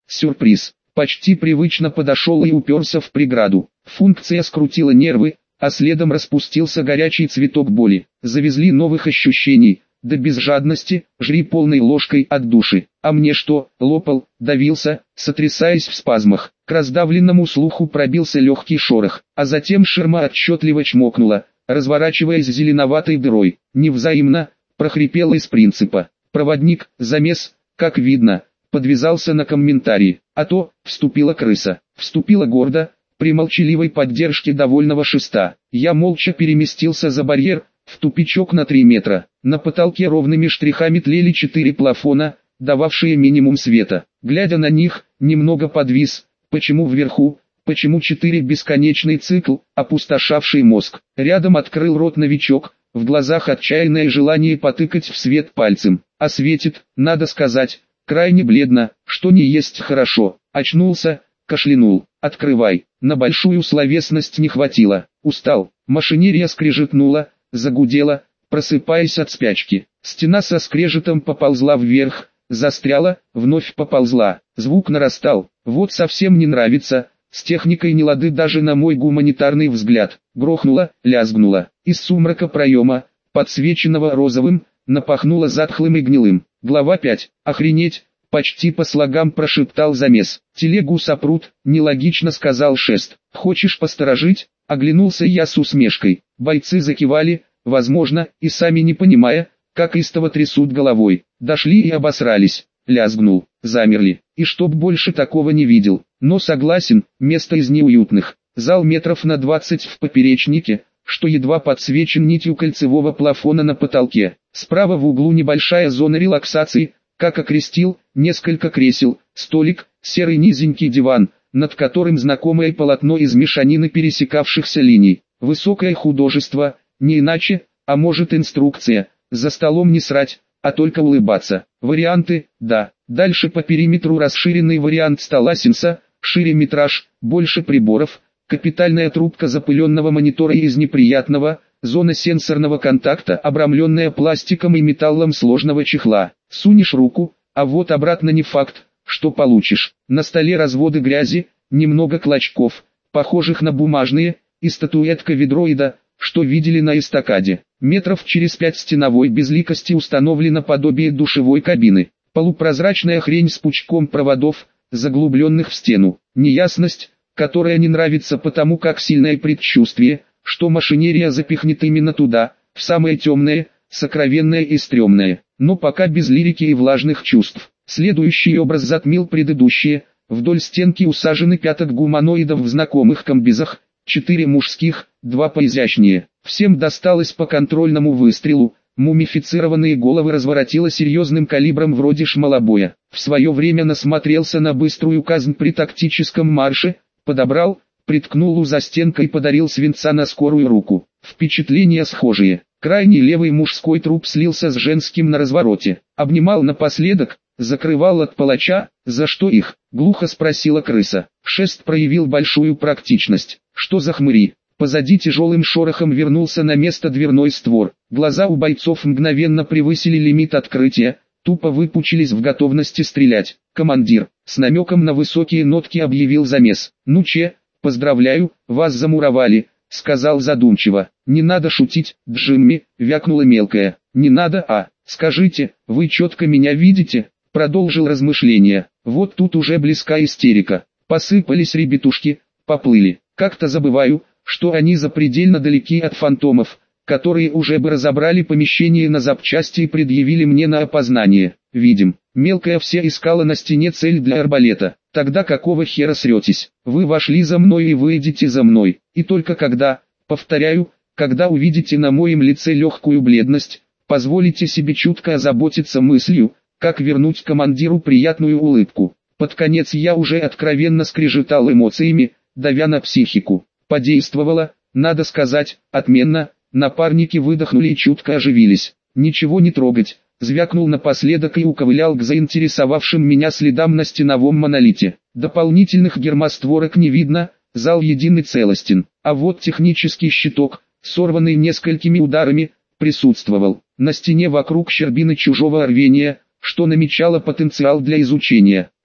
Сюрприз. Почти привычно подошел и уперся в преграду. Функция скрутила нервы, а следом распустился горячий цветок боли. Завезли новых ощущений. Да без жадности, жри полной ложкой от души. А мне что, лопал, давился, сотрясаясь в спазмах. К раздавленному слуху пробился легкий шорох, а затем ширма отчетливо чмокнула, разворачиваясь зеленоватой дырой. Невзаимно, прохрипел из принципа. Проводник, замес, как видно, подвязался на комментарии. А то, вступила крыса. Вступила гордо, при молчаливой поддержке довольного шеста. Я молча переместился за барьер, в тупичок на 3 метра. На потолке ровными штрихами тлели 4 плафона, дававшие минимум света. Глядя на них, немного подвис. Почему вверху, почему 4 бесконечный цикл, опустошавший мозг. Рядом открыл рот новичок, в глазах отчаянное желание потыкать в свет пальцем. А светит, надо сказать, крайне бледно, что не есть хорошо. Очнулся, кашлянул. Открывай. На большую словесность не хватило. Устал. Машинерия скрежетнула, загудела, просыпаясь от спячки. Стена со скрежетом поползла вверх, застряла, вновь поползла. Звук нарастал. Вот совсем не нравится. С техникой не лады даже на мой гуманитарный взгляд. Грохнуло, лязгнуло. Из сумрака проема, подсвеченного розовым, напахнуло затхлым и гнилым. Глава 5. Охренеть, почти по слогам прошептал замес. Телегу сопрут, нелогично сказал шест. Хочешь посторожить? Оглянулся я с усмешкой. Бойцы закивали, возможно, и сами не понимая, как истово трясут головой. Дошли и обосрались. Лязгнул, замерли. И чтоб больше такого не видел. Но согласен, место из неуютных. Зал метров на 20 в поперечнике, что едва подсвечен нитью кольцевого плафона на потолке. Справа в углу небольшая зона релаксации, как окрестил, несколько кресел, столик, серый низенький диван, над которым знакомое полотно из мешанины пересекавшихся линий. Высокое художество, не иначе, а может инструкция, за столом не срать, а только улыбаться. Варианты, да. Дальше по периметру расширенный вариант стола Синса, шире метраж, больше приборов, капитальная трубка запыленного монитора из неприятного, зона сенсорного контакта, обрамленная пластиком и металлом сложного чехла. Сунешь руку, а вот обратно не факт, что получишь. На столе разводы грязи, немного клочков, похожих на бумажные, и статуэтка ведроида, что видели на эстакаде. Метров через 5 стеновой безликости установлено подобие душевой кабины. Полупрозрачная хрень с пучком проводов, заглубленных в стену. Неясность, которая не нравится потому как сильное предчувствие, что машинерия запихнет именно туда, в самое темное, сокровенное и стрёмное. Но пока без лирики и влажных чувств. Следующий образ затмил предыдущие. Вдоль стенки усажены пяток гуманоидов в знакомых комбизах, 4 мужских, 2 поизящнее. Всем досталось по контрольному выстрелу. Мумифицированные головы разворотило серьезным калибром вроде шмалобоя. В свое время насмотрелся на быструю казнь при тактическом марше, подобрал, приткнул у застенка и подарил свинца на скорую руку. Впечатления схожие. Крайний левый мужской труп слился с женским на развороте. Обнимал напоследок, закрывал от палача. За что их? Глухо спросила крыса. Шест проявил большую практичность. Что за хмыри? Позади тяжелым шорохом вернулся на место дверной створ. Глаза у бойцов мгновенно превысили лимит открытия, тупо выпучились в готовности стрелять. Командир, с намеком на высокие нотки объявил замес. Ну че, поздравляю, вас замуровали, сказал задумчиво. Не надо шутить, Джимми, вякнула мелкая. Не надо, скажите, вы четко меня видите? Продолжил размышления. Вот тут уже близка истерика. Посыпались ребятушки, поплыли. Как-то забываю, что они запредельно далеки от фантомов, которые уже бы разобрали помещение на запчасти и предъявили мне на опознание. Видим, мелкая все искала на стене цель для арбалета. Тогда какого хера сретесь? Вы вошли за мной и выйдете за мной. И только когда, повторяю, когда увидите на моем лице легкую бледность, позволите себе чутко озаботиться мыслью, как вернуть командиру приятную улыбку. Под конец я уже откровенно скрежетал эмоциями, давя на психику. Подействовало, надо сказать, отменно. Напарники выдохнули и чутко оживились. Ничего не трогать, звякнул напоследок и уковылял к заинтересовавшим меня следам на стеновом монолите. Дополнительных гермостворок не видно, зал единый целостен. А вот технический щиток, сорванный несколькими ударами, присутствовал. На стене вокруг щербины чужого рвения, что намечало потенциал для изучения.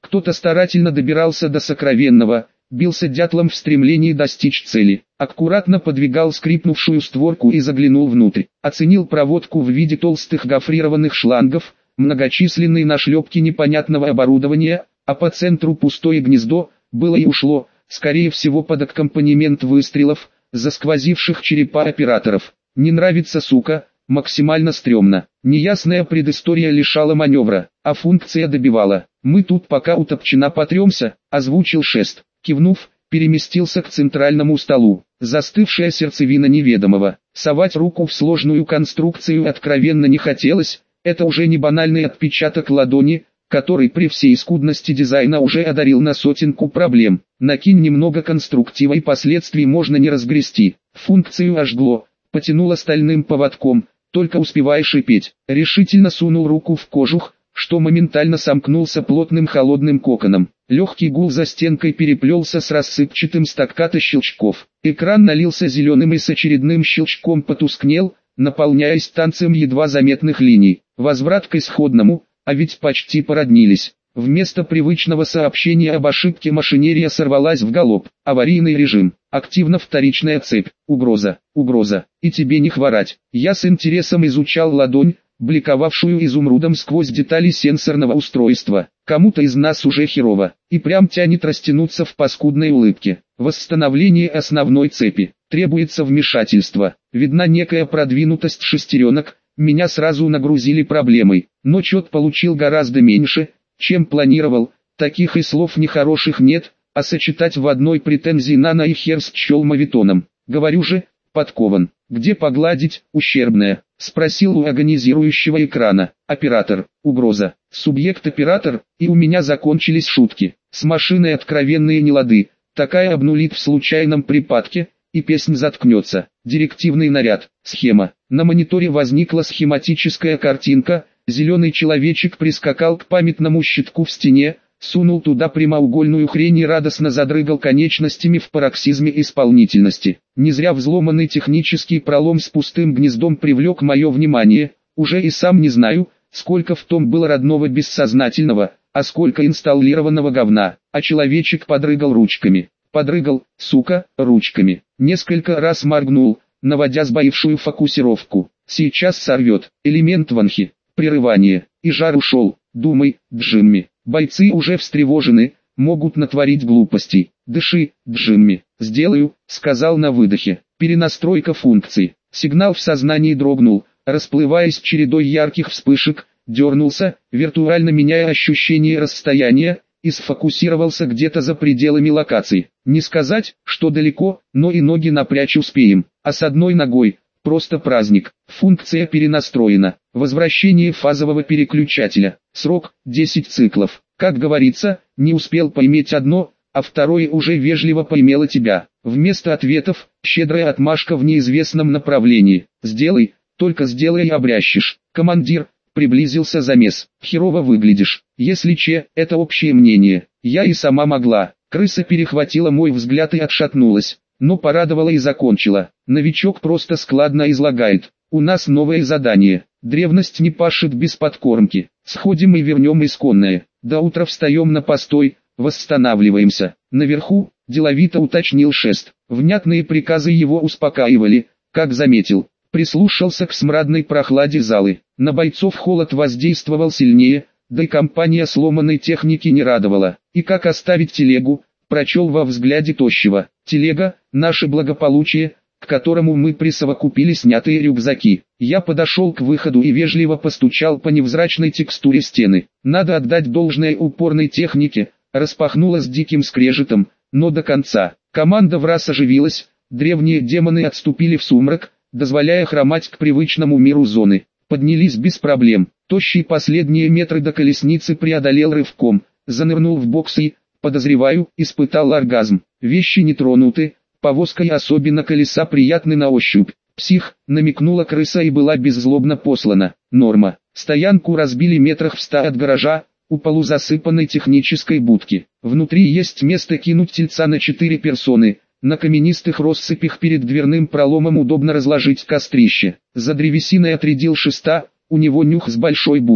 Кто-то старательно добирался до сокровенного, бился дятлом в стремлении достичь цели. Аккуратно подвигал скрипнувшую створку и заглянул внутрь. Оценил проводку в виде толстых гофрированных шлангов, многочисленные нашлепки непонятного оборудования, а по центру пустое гнездо, было и ушло, скорее всего под аккомпанемент выстрелов, засквозивших черепа операторов. Не нравится, сука, максимально стрёмно. Неясная предыстория лишала маневра, а функция добивала. Мы тут пока у топчина потремся, озвучил Шест. Кивнув, переместился к центральному столу. Застывшая сердцевина неведомого. Совать руку в сложную конструкцию откровенно не хотелось. Это уже не банальный отпечаток ладони, который при всей скудности дизайна уже одарил на сотенку проблем. Накинь немного конструктива и последствий можно не разгрести. Функцию ожгло, потянуло стальным поводком, только успевай шипеть. Решительно сунул руку в кожух, что моментально сомкнулся плотным холодным коконом. Легкий гул за стенкой переплелся с рассыпчатым стаккато щелчков. Экран налился зеленым и с очередным щелчком потускнел, наполняясь танцем едва заметных линий. Возврат к исходному, а ведь почти породнились. Вместо привычного сообщения об ошибке машинерия сорвалась в галоп. Аварийный режим. Активна вторичная цепь. Угроза. Угроза. И тебе не хворать. Я с интересом изучал ладонь, бликовавшую изумрудом сквозь детали сенсорного устройства. Кому-то из нас уже херово. И прям тянет растянуться в паскудной улыбке. Восстановление основной цепи. Требуется вмешательство. Видна некая продвинутость шестеренок. Меня сразу нагрузили проблемой. Но чёт получил гораздо меньше, чем планировал. Таких и слов нехороших нет, а сочетать в одной претензии нано и хер счел мавитоном. Говорю же, подкован. Где погладить, ущербное? Спросил у агонизирующего экрана. Оператор, угроза. Субъект-оператор, и у меня закончились шутки. С машиной откровенные нелады. Такая обнулит в случайном припадке, и песнь заткнется. Директивный наряд. Схема. На мониторе возникла схематическая картинка. Зеленый человечек прискакал к памятному щитку в стене, сунул туда прямоугольную хрень и радостно задрыгал конечностями в пароксизме исполнительности. Не зря взломанный технический пролом с пустым гнездом привлек мое внимание. Уже и сам не знаю, сколько в том было родного бессознательного, а сколько инсталлированного говна. А человечек подрыгал ручками. Подрыгал, сука, ручками. Несколько раз моргнул, наводя сбоившую фокусировку. Сейчас сорвет. Элемент ванхи. Прерывание. И жар ушел. Думай, Джимми. Бойцы уже встревожены, могут натворить глупостей. Дыши, Джимми. Сделаю, сказал на выдохе. Перенастройка функций. Сигнал в сознании дрогнул, расплываясь чередой ярких вспышек, дернулся, виртуально меняя ощущение расстояния, и сфокусировался где-то за пределами локаций. Не сказать, что далеко, но и ноги напрячь успеем. А с одной ногой, просто праздник. Функция перенастроена. Возвращение фазового переключателя. Срок – 10 циклов. Как говорится, не успел поймать одно, а второе уже вежливо поймело тебя. Вместо ответов – щедрая отмашка в неизвестном направлении. Сделай, только сделай и обрящешь. Командир, приблизился замес. Херово выглядишь. Если че, это общее мнение. Я и сама могла. Крыса перехватила мой взгляд и отшатнулась. Но порадовала и закончила. Новичок просто складно излагает. У нас новое задание. Древность не пашет без подкормки. Сходим и вернем исконное. До утра встаем на постой, восстанавливаемся. Наверху, деловито уточнил Шест. Внятные приказы его успокаивали, как заметил. Прислушался к смрадной прохладе залы. На бойцов холод воздействовал сильнее, да и компания сломанной техники не радовала. И как оставить телегу, прочел во взгляде тощего. Телега – наше благополучие, к которому мы присовокупили снятые рюкзаки. Я подошел к выходу и вежливо постучал по невзрачной текстуре стены. Надо отдать должное упорной технике, распахнула с диким скрежетом, но до конца. Команда враз оживилась, древние демоны отступили в сумрак, дозволяя хромать к привычному миру зоны. Поднялись без проблем. Тощий последние метры до колесницы преодолел рывком, занырнул в бокс и, подозреваю, испытал оргазм. Вещи не тронуты, повозка и особенно колеса приятны на ощупь. Псих, намекнула крыса и была беззлобно послана. Норма. Стоянку разбили метрах в 100 от гаража, у полузасыпанной технической будки. Внутри есть место кинуть тельца на 4 персоны. На каменистых россыпях перед дверным проломом удобно разложить кострище. За древесиной отрядил Шеста, у него нюх с большой буквы.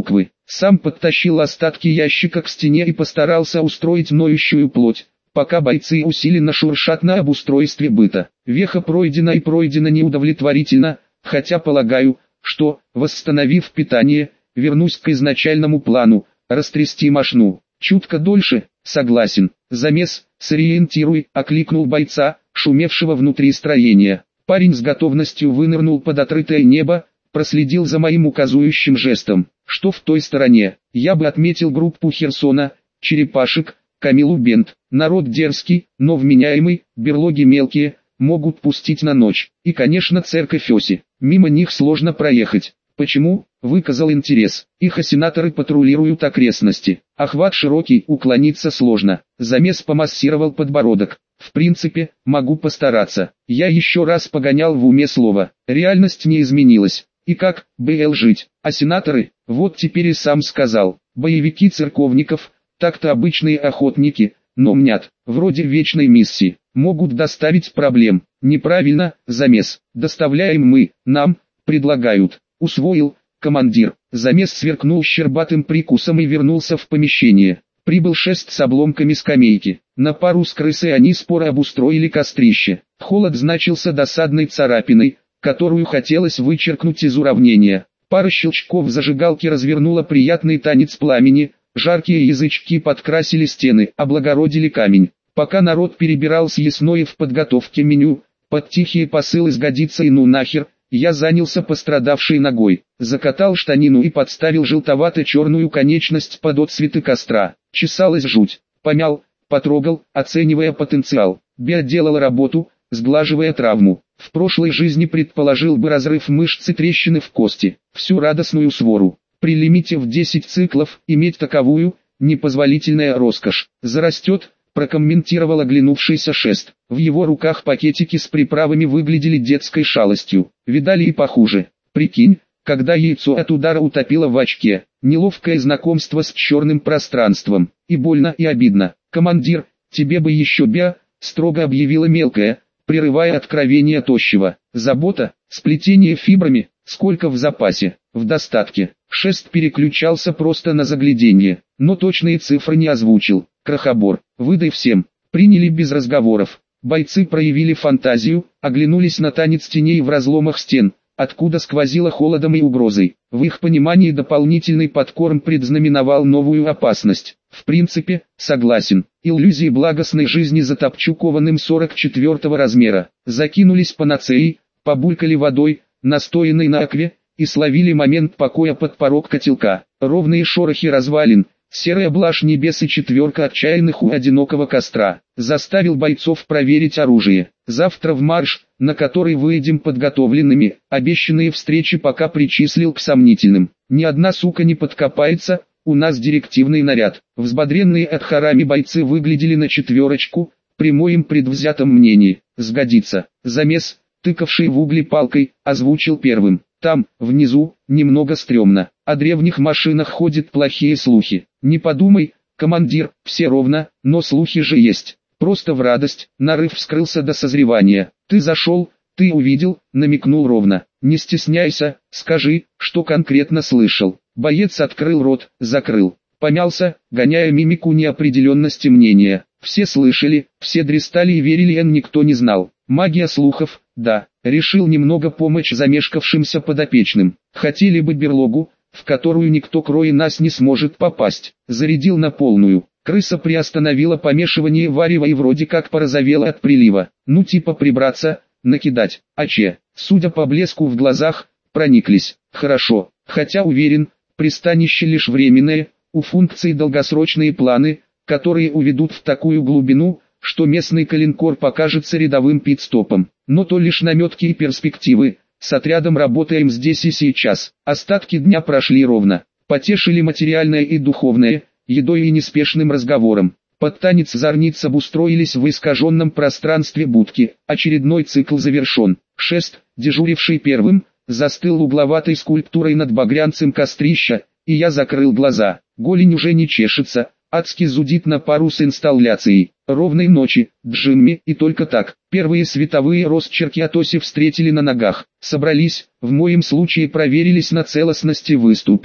Сам подтащил остатки ящика к стене и постарался устроить ноющую плоть, пока бойцы усиленно шуршат на обустройстве быта. Веха пройдена и пройдена неудовлетворительно, хотя полагаю, что, восстановив питание, вернусь к изначальному плану, растрясти мошну. Чутко дольше, согласен. Замес, сориентируй, окликнул бойца, шумевшего внутри строения. Парень с готовностью вынырнул под открытое небо, проследил за моим указующим жестом. Что в той стороне? Я бы отметил группу Херсона, черепашек, Камилу Бент. Народ дерзкий, но вменяемый, берлоги мелкие, могут пустить на ночь. И конечно церковь Оси. Мимо них сложно проехать. Почему? Выказал интерес. Их осенаторы патрулируют окрестности. Охват широкий, уклониться сложно. Замес помассировал подбородок. В принципе, могу постараться. Я еще раз погонял в уме слово. Реальность не изменилась. И как, БЛ жить? А сенаторы, вот теперь и сам сказал. Боевики церковников, так-то обычные охотники, но мнят, вроде вечной миссии, могут доставить проблем. Неправильно, замес. Доставляем мы, нам, предлагают. Усвоил, командир. Замес сверкнул щербатым прикусом и вернулся в помещение. Прибыл шест с обломками скамейки. На пару с крысой они споро обустроили кострище. Холод значился досадной царапиной, которую хотелось вычеркнуть из уравнения. Пара щелчков зажигалки развернула приятный танец пламени, жаркие язычки подкрасили стены, облагородили камень. Пока народ перебирал съестное в подготовке меню, под тихие посылы сгодится и ну нахер, я занялся пострадавшей ногой, закатал штанину и подставил желтовато-черную конечность под отсветы костра. Чесалась жуть, помял, потрогал, оценивая потенциал. Био делал работу, сглаживая травму. В прошлой жизни предположил бы разрыв мышцы трещины в кости. Всю радостную свору. При лимите в 10 циклов иметь таковую – непозволительная роскошь. Зарастет, прокомментировал оглянувшийся шест. В его руках пакетики с приправами выглядели детской шалостью. Видали и похуже. Прикинь, когда яйцо от удара утопило в очке. Неловкое знакомство с черным пространством. И больно, и обидно. «Командир, тебе бы еще био», строго объявила мелкая, прерывая откровение тощего. «Забота, сплетение фибрами, сколько в запасе?» «В достатке». Шест переключался просто на загляденье, но точные цифры не озвучил. «Крохобор, выдай всем». Приняли без разговоров. Бойцы проявили фантазию, оглянулись на танец теней в разломах стен, откуда сквозило холодом и угрозой. В их понимании дополнительный подкорм предзнаменовал новую опасность. В принципе, согласен. Иллюзии благостной жизни затопчу кованым 44-го размера. Закинулись панацеей, побулькали водой, настоянной на акве, и словили момент покоя под порог котелка. Ровные шорохи развалин, серая блажь небес и четверка отчаянных у одинокого костра. Заставил бойцов проверить оружие. Завтра в марш, на который выйдем подготовленными, обещанные встречи пока причислил к сомнительным. Ни одна сука не подкопается, у нас директивный наряд. Взбодренные от харами бойцы выглядели на четверочку, при моем предвзятом мнении. Сгодится. Замес, тыкавший в угли палкой, озвучил первым. Там, внизу, немного стрёмно. О древних машинах ходят плохие слухи. Не подумай, командир, все ровно, но слухи же есть. Просто в радость, нарыв вскрылся до созревания. Ты зашел, ты увидел, намекнул ровно. Не стесняйся, скажи, что конкретно слышал. Боец открыл рот, закрыл. Помялся, гоняя мимику неопределенности мнения. Все слышали, все дристали и верили, никто не знал. Магия слухов, да, решил немного помочь замешкавшимся подопечным. Хотели бы берлогу, в которую никто кроме нас не сможет попасть. Зарядил на полную. Крыса приостановила помешивание варева и вроде как порозовела от прилива. Ну типа прибраться, накидать. А че, судя по блеску в глазах, прониклись. Хорошо, хотя уверен, пристанище лишь временное, у функций долгосрочные планы, которые уведут в такую глубину, что местный калинкор покажется рядовым пит-стопом. Но то лишь наметки и перспективы. С отрядом работаем здесь и сейчас. Остатки дня прошли ровно. Потешили материальное и духовное, едой и неспешным разговором. Под танец зорниц обустроились в искаженном пространстве будки. Очередной цикл завершен. Шест, дежуривший первым, застыл угловатой скульптурой над багрянцем кострища, и я закрыл глаза. Голень уже не чешется, адски зудит на пару с инсталляцией. Ровной ночи, Джимми, и только так. Первые световые росчерки от оси встретили на ногах. Собрались, в моем случае проверились на целостность и выступили.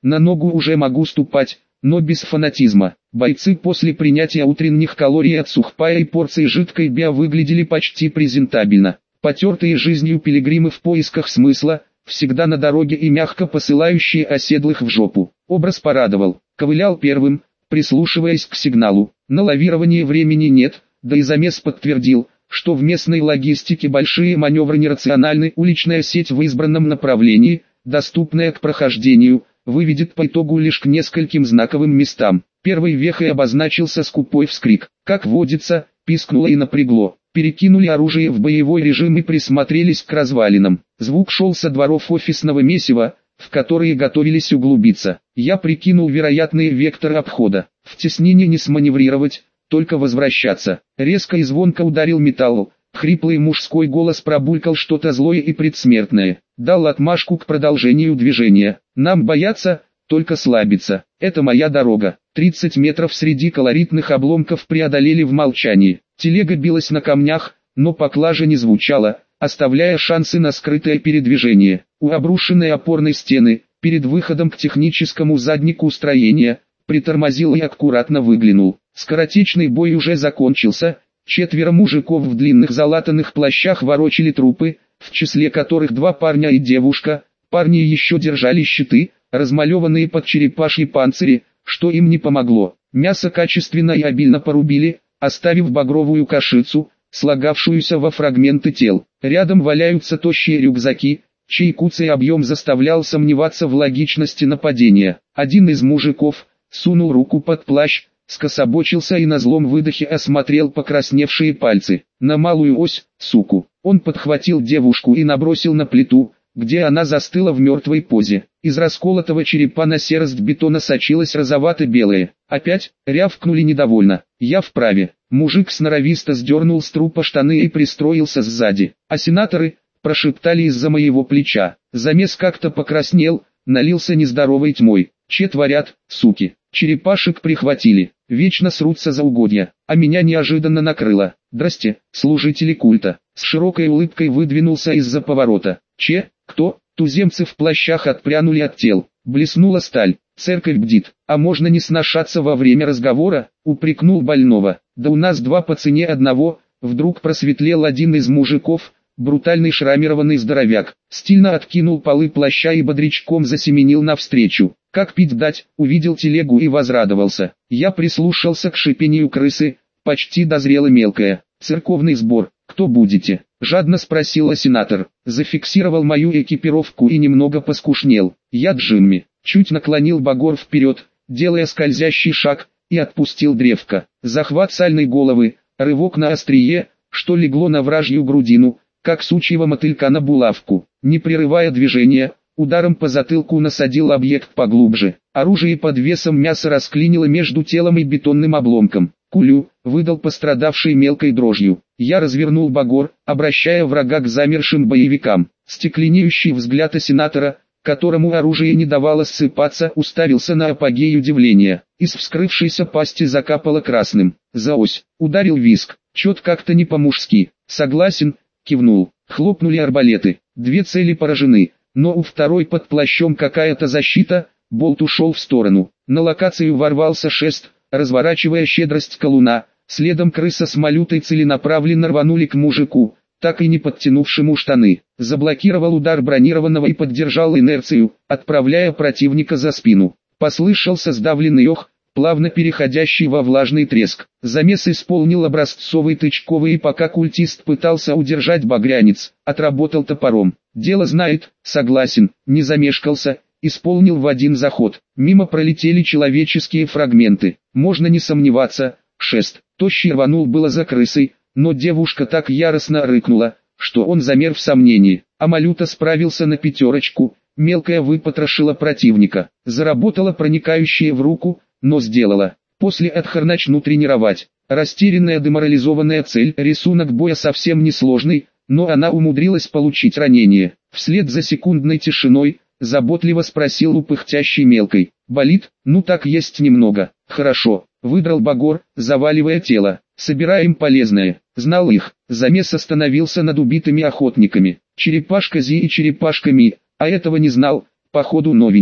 На ногу уже могу ступать, но без фанатизма. Бойцы после принятия утренних калорий от сухпая и порции жидкой био выглядели почти презентабельно. Потертые жизнью пилигримы в поисках смысла, всегда на дороге и мягко посылающие оседлых в жопу. Образ порадовал. Ковылял первым, прислушиваясь к сигналу. На лавирование времени нет, да и замес подтвердил, что в местной логистике большие маневры нерациональны. Уличная сеть в избранном направлении, доступная к прохождению, выведет по итогу лишь к нескольким знаковым местам. Первой вехой обозначился скупой вскрик. Как водится, пискнуло и напрягло. Перекинули оружие в боевой режим и присмотрелись к развалинам. Звук шел со дворов офисного месива, в которые готовились углубиться. Я прикинул вероятные векторы обхода. В теснине не сманеврировать, только возвращаться. Резко и звонко ударил металл. Хриплый мужской голос пробулькал что-то злое и предсмертное. Дал отмашку к продолжению движения. Нам бояться, только слабиться. Это моя дорога. 30 метров среди колоритных обломков преодолели в молчании. Телега билась на камнях, но поклажа не звучала, оставляя шансы на скрытое передвижение. У обрушенной опорной стены, перед выходом к техническому заднику строения, притормозил и аккуратно выглянул. Скоротечный бой уже закончился. 4 мужиков в длинных залатанных плащах ворочали трупы, в числе которых 2 парня и девушка. Парни еще держали щиты, размалеванные под черепашьи панцири, что им не помогло. Мясо качественно и обильно порубили, оставив багровую кашицу, слагавшуюся во фрагменты тел. Рядом валяются тощие рюкзаки, чей куцый объем заставлял сомневаться в логичности нападения. Один из мужиков сунул руку под плащ, скособочился и на злом выдохе осмотрел покрасневшие пальцы. На малую ось, суку. Он подхватил девушку и набросил на плиту, где она застыла в мертвой позе. Из расколотого черепа на серость бетона сочилась розовато-белое. Опять, рявкнули недовольно. Я вправе. Мужик сноровисто сдернул с трупа штаны и пристроился сзади. А сенаторы, прошептали из-за моего плеча. Замес как-то покраснел, налился нездоровой тьмой. Че творят, суки? Черепашек прихватили. Вечно срутся за угодья. А меня неожиданно накрыло. Здрасте, служители культа. С широкой улыбкой выдвинулся из-за поворота. Че? Кто? Туземцы в плащах отпрянули от тел. Блеснула сталь. Церковь бдит. А можно не сношаться во время разговора? Упрекнул больного. Да у нас 2 по цене одного. Вдруг просветлел один из мужиков, брутальный шрамированный здоровяк. Стильно откинул полы плаща и бодрячком засеменил навстречу. Как пить дать, увидел телегу и возрадовался. Я прислушался к шипению крысы, почти дозрела мелкая. Церковный сбор, кто будете? Жадно спросила сенатор. Зафиксировал мою экипировку и немного поскушнел. Я Джимми. Чуть наклонил багор вперед, делая скользящий шаг, и отпустил древко. Захват сальной головы, рывок на острие, что легло на вражью грудину, как сучьего мотылька на булавку. Не прерывая движения, ударом по затылку насадил объект поглубже. Оружие под весом мяса расклинило между телом и бетонным обломком. Кулю, выдал пострадавший мелкой дрожью. Я развернул багор, обращая врага к замершим боевикам. Стекленеющий взгляд сенатора, которому оружие не давало ссыпаться, уставился на апогей удивления. Из вскрывшейся пасти закапало красным. За ось. Ударил виск. Чет как-то не по-мужски. Согласен, кивнул. Хлопнули арбалеты. 2 цели поражены, но у второй под плащом какая-то защита. Болт ушел в сторону. На локацию ворвался шест, разворачивая щедрость колуна. Следом крыса с малютой целенаправленно рванули к мужику, так и не подтянувшему штаны. Заблокировал удар бронированного и поддержал инерцию, отправляя противника за спину. Послышался сдавленный ох, плавно переходящий во влажный треск. Замес исполнил образцовый тычковый, и пока культист пытался удержать багрянец, отработал топором. Дело знает, согласен, не замешкался, исполнил в один заход. Мимо пролетели человеческие фрагменты. Можно не сомневаться, шест. Тощий рванул было за крысой, но девушка так яростно рыкнула, что он замер в сомнении. А малюта справился на 5. Мелкая выпотрошила противника. Заработала проникающая в руку, но сделала. После отхар начну тренировать. Растерянная деморализованная цель. Рисунок боя совсем несложный, но она умудрилась получить ранение. Вслед за секундной тишиной, заботливо спросил у пыхтящей мелкой. Болит? Ну так есть немного. Хорошо. Выдрал багор, заваливая тело. Собираем полезное. Знал их. Замес остановился над убитыми охотниками. Черепашка Зи и черепашка Ми. А этого не знал. Походу новенький.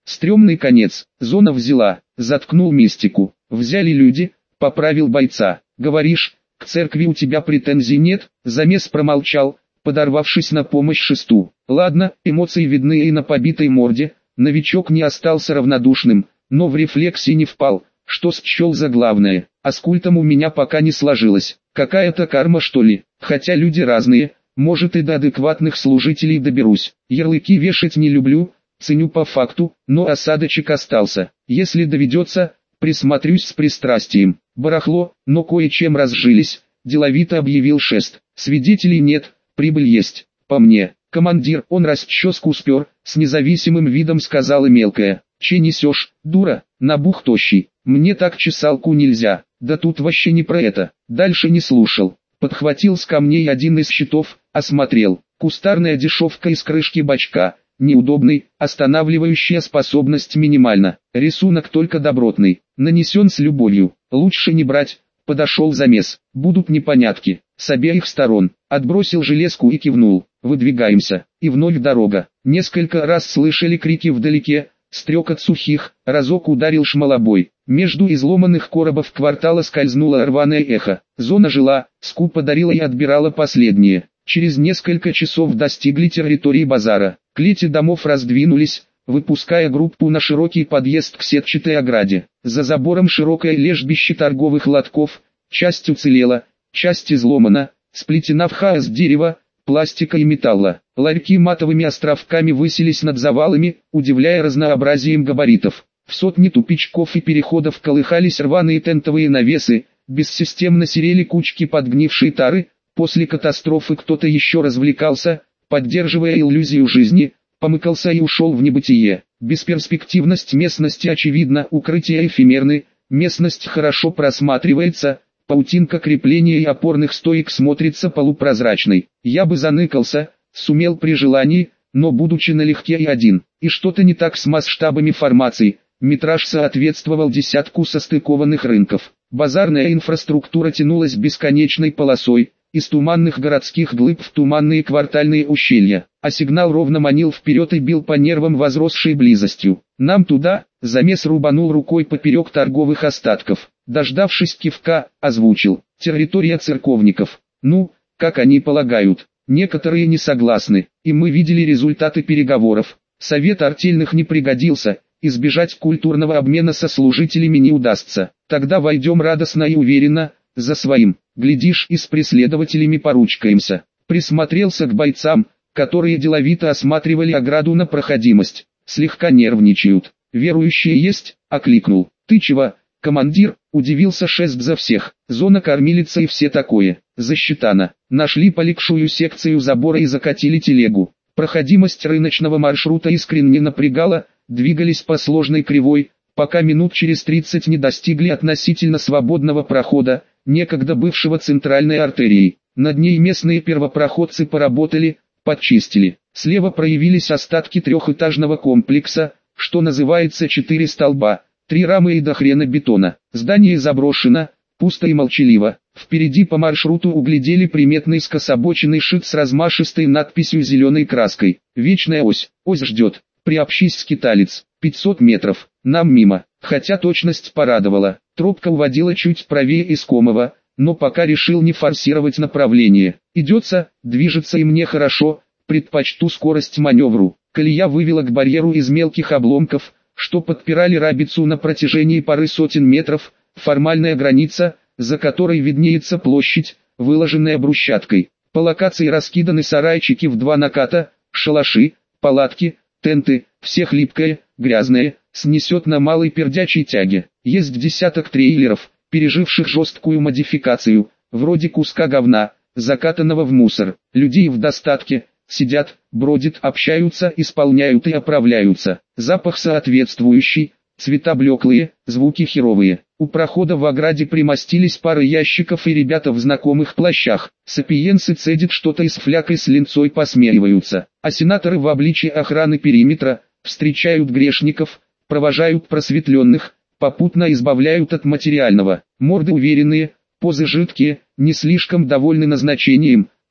Стремный конец. Зона взяла, заткнул мистику. Взяли люди, поправил бойца. Говоришь, к церкви у тебя претензий нет? Замес промолчал, подорвавшись на помощь шесту. Ладно, эмоции видны и на побитой морде. Новичок не остался равнодушным, но в рефлексе не впал, что счел за главное. А с культом у меня пока не сложилось. Какая-то карма, что ли? Хотя люди разные, может и до адекватных служителей доберусь. Ярлыки вешать не люблю, ценю по факту, но осадочек остался. Если доведется, присмотрюсь с пристрастием. Барахло, но кое-чем разжились, деловито объявил шест. Свидетелей нет, прибыль есть. По мне, командир, он расческу спер, с независимым видом сказала мелкая. Че несешь, дура, набух тощий, мне так чесалку нельзя, да тут вообще не про это. Дальше не слушал, подхватил с камней один из щитов, осмотрел. Кустарная дешевка из крышки бачка, неудобный, останавливающая способность минимальна. Рисунок только добротный, нанесен с любовью, лучше не брать. Подошел замес, будут непонятки, с обеих сторон. Отбросил железку и кивнул, выдвигаемся, и вновь дорога. Несколько раз слышали крики вдалеке, стрекот сухих, разок ударил шмалобой. Между изломанных коробов квартала скользнуло рваное эхо. Зона жила, скупо дарила и отбирала последние. Через несколько часов достигли территории базара. Клети домов раздвинулись, выпуская группу на широкий подъезд к сетчатой ограде. За забором широкое лежбище торговых лотков, часть уцелела, часть изломана, сплетена в хаос дерева, пластика и металла. Ларьки матовыми островками высились над завалами, удивляя разнообразием габаритов. В сотни тупичков и переходов колыхались рваные тентовые навесы, бессистемно серели кучки подгнившей тары. После катастрофы кто-то еще развлекался, поддерживая иллюзию жизни, помыкался и ушел в небытие. Бесперспективность местности очевидна, укрытия эфемерны, местность хорошо просматривается, паутинка крепления и опорных стоек смотрится полупрозрачной. Я бы заныкался, сумел при желании, но будучи налегке и один. И что-то не так с масштабами формаций, метраж соответствовал десятку состыкованных рынков. Базарная инфраструктура тянулась бесконечной полосой, из туманных городских глыб в туманные квартальные ущелья, а сигнал ровно манил вперед и бил по нервам возросшей близостью. «Нам туда!» — замес рубанул рукой поперек торговых остатков. Дождавшись кивка, озвучил: «Территория церковников. Ну, как они полагают. Некоторые не согласны, и мы видели результаты переговоров. Совет артельных не пригодился, избежать культурного обмена со служителями не удастся. Тогда войдем радостно и уверенно, за своим. Глядишь, и с преследователями поручкаемся». Присмотрелся к бойцам, которые деловито осматривали ограду на проходимость. Слегка нервничают. «Верующие есть?» — окликнул. «Ты чего, командир?» — удивился шест за всех. «Зона кормилица и все такое. Засчитано». Нашли полегшую секцию забора и закатили телегу. Проходимость рыночного маршрута искренне напрягала, двигались по сложной кривой, пока минут через 30 не достигли относительно свободного прохода, некогда бывшего центральной артерией. Над ней местные первопроходцы поработали, подчистили. Слева проявились остатки трехэтажного комплекса, что называется 4 столба, 3 рамы и до хрена бетона. Здание заброшено, пусто и молчаливо. Впереди по маршруту углядели приметный скособоченный шит с размашистой надписью зеленой краской. «Вечная ось, ось ждет, приобщись, скиталец». 500 метров, нам мимо, хотя точность порадовала. Тропка уводила чуть правее искомого, но пока решил не форсировать направление. Идется, движется и мне хорошо, предпочту скорость маневру. Колея вывела к барьеру из мелких обломков, что подпирали рабицу на протяжении пары сотен метров, формальная граница, за которой виднеется площадь, выложенная брусчаткой. По локации раскиданы сарайчики в 2 наката, шалаши, палатки, тенты, все хлипкое, грязное, снесет на малой пердячей тяге. Есть десяток трейлеров, переживших жесткую модификацию, вроде куска говна, закатанного в мусор. Людей в достатке, сидят, бродят, общаются, исполняют и оправляются. Запах соответствующий, цвета блеклые, звуки херовые. У прохода в ограде примостились пары ящиков и ребята в знакомых плащах. Сапиенсы цедят что-то из фляг и с линцой посмеиваются. А сенаторы в обличье охраны периметра встречают грешников, провожают просветленных, попутно избавляют от материального. Морды уверенные, позы жидкие, не слишком довольны назначением,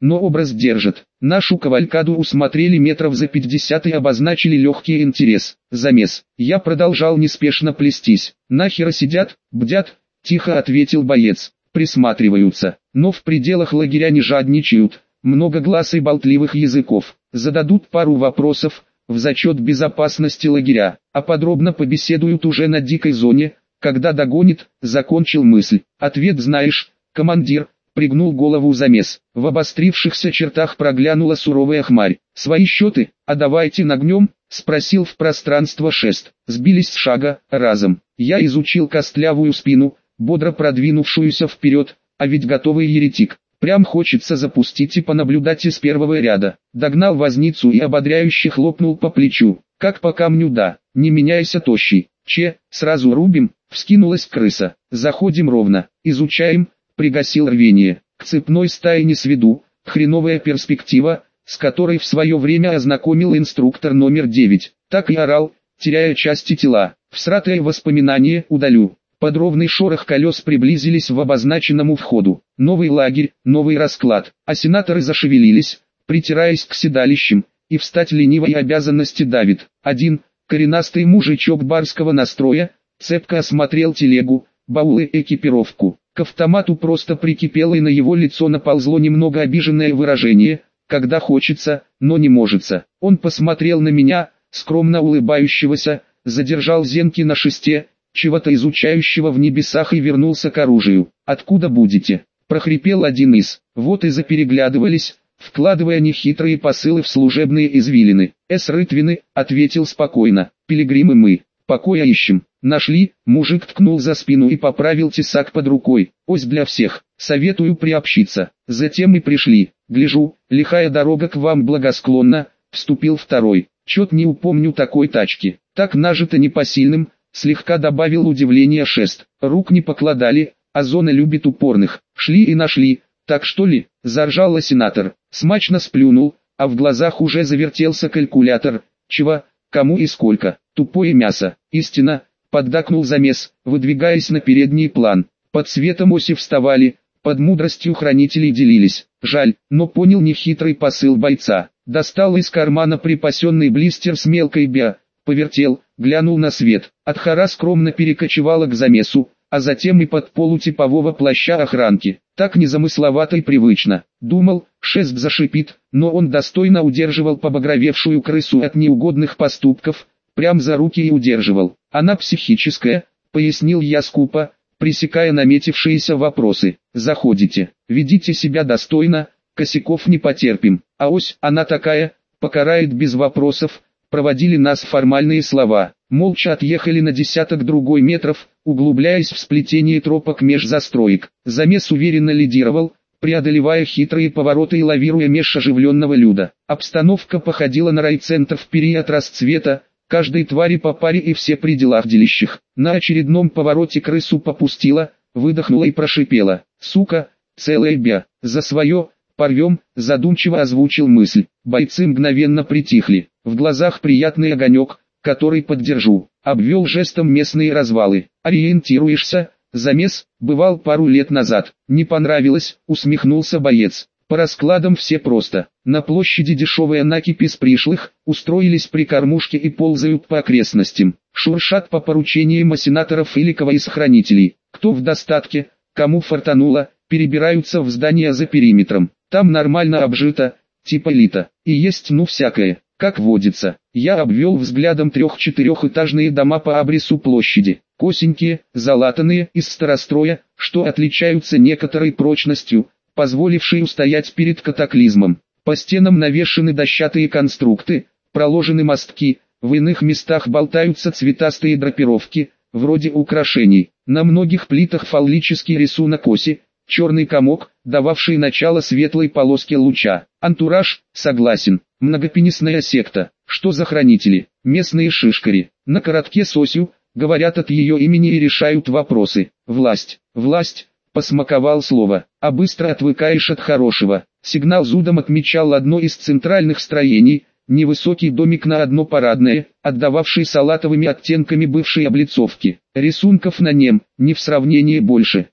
но образ держит. Нашу кавалькаду усмотрели метров за 50 и обозначили легкий интерес. Замес. Я продолжал неспешно плестись. Нахера сидят, бдят, тихо ответил боец. Присматриваются, но в пределах лагеря не жадничают. Много глаз и болтливых языков. Зададут пару вопросов в зачет безопасности лагеря, а подробно побеседуют уже на дикой зоне. Когда догонит, закончил мысль. Ответ знаешь, командир, пригнул голову замес. В обострившихся чертах проглянула суровая хмарь. Свои счеты, а давайте нагнем, спросил в пространство шест. Сбились с шага, разом. Я изучил костлявую спину, бодро продвинувшуюся вперед, а ведь готовый еретик. Прям хочется запустить и понаблюдать из первого ряда. Догнал возницу и ободряюще хлопнул по плечу. Как по камню да, не меняйся тощий. Сразу рубим, вскинулась крыса. Заходим ровно, изучаем, пригасил рвение. К цепной стае не сведу, хреновая перспектива, с которой в свое время ознакомил инструктор номер 9. Так и орал, теряя части тела. Всратое воспоминание удалю. Под ровный шорох колес приблизились в обозначенному входу. Новый лагерь, новый расклад. А сенаторы зашевелились, притираясь к седалищам, и встать ленивой обязанности давит. Один, коренастый мужичок барского настроя, цепко осмотрел телегу, баулы, экипировку. К автомату просто прикипело и на его лицо наползло немного обиженное выражение, когда хочется, но не можется. Он посмотрел на меня, скромно улыбающегося, задержал зенки на шесте, чего-то изучающего в небесах и вернулся к оружию. «Откуда будете?» – прохрипел один из. Вот и запереглядывались, вкладывая нехитрые посылы в служебные извилины. «Рытвины», – ответил спокойно. «Пилигримы мы. Покоя ищем». «Нашли», – мужик ткнул за спину и поправил тесак под рукой. «Ось для всех. Советую приобщиться». Затем и пришли. «Гляжу, лихая дорога к вам благосклонна», – вступил второй. «Чет не упомню такой тачки. Так нажито непосильным», – слегка добавил удивление шест. «Рук не покладали, а зона любит упорных. Шли и нашли, так что ли?» – заржал сенатор. Смачно сплюнул, а в глазах уже завертелся калькулятор. «Чего, кому и сколько? Тупое мясо. Истина», – поддакнул замес, выдвигаясь на передний план. Под светом оси вставали, под мудростью хранителей делились. Жаль, но понял нехитрый посыл бойца. Достал из кармана припасенный блистер с мелкой биа, повертел, глянул на свет. Атхара скромно перекочевала к замесу, а затем и под полу типового плаща охранки. Так незамысловато и привычно. Думал, шест зашипит, но он достойно удерживал побагровевшую крысу от неугодных поступков, прям за руки и удерживал. Она психическая, пояснил я скупо, пресекая наметившиеся вопросы. Заходите, ведите себя достойно, косяков не потерпим. А ось, она такая, покарает без вопросов. Проводили нас формальные слова. Молча отъехали на десяток другой метров, углубляясь в сплетение тропок меж застроек. Замес уверенно лидировал, преодолевая хитрые повороты и лавируя меж оживленного люда. Обстановка походила на райцентр в период расцвета, каждой твари по паре и все при делах делящих. На очередном повороте крысу попустила, выдохнула и прошипела. «Сука, целая бя, за свое, порвем», задумчиво озвучил мысль. Бойцы мгновенно притихли. В глазах приятный огонек, который поддержу. Обвел жестом местные развалы. «Ориентируешься?» «Замес, бывал пару лет назад. Не понравилось», усмехнулся боец. «По раскладам все просто. На площади дешевые накипь из пришлых, устроились при кормушке и ползают по окрестностям. Шуршат по поручениям сенаторов или кого из хранителей. Кто в достатке, кому фартануло, перебираются в здания за периметром. Там нормально обжито, типа элита. И есть всякое. Как водится». Я обвел взглядом 3-4-этажные дома по абрису площади. Косенькие, залатанные, из старостроя, что отличаются некоторой прочностью, позволившей устоять перед катаклизмом. По стенам навешаны дощатые конструкты, проложены мостки, в иных местах болтаются цветастые драпировки, вроде украшений. На многих плитах фаллический рисунок оси, черный комок, дававший начало светлой полоске луча. Антураж, согласен, многопенисная секта. Что за хранители? Местные шишкари. На коротке с осью, говорят от ее имени и решают вопросы. Власть, власть, посмаковал слово, а быстро отвыкаешь от хорошего. Сигнал зудом отмечал одно из центральных строений, невысокий домик на одно парадное, отдававший салатовыми оттенками бывшей облицовки. Рисунков на нем, не в сравнении больше.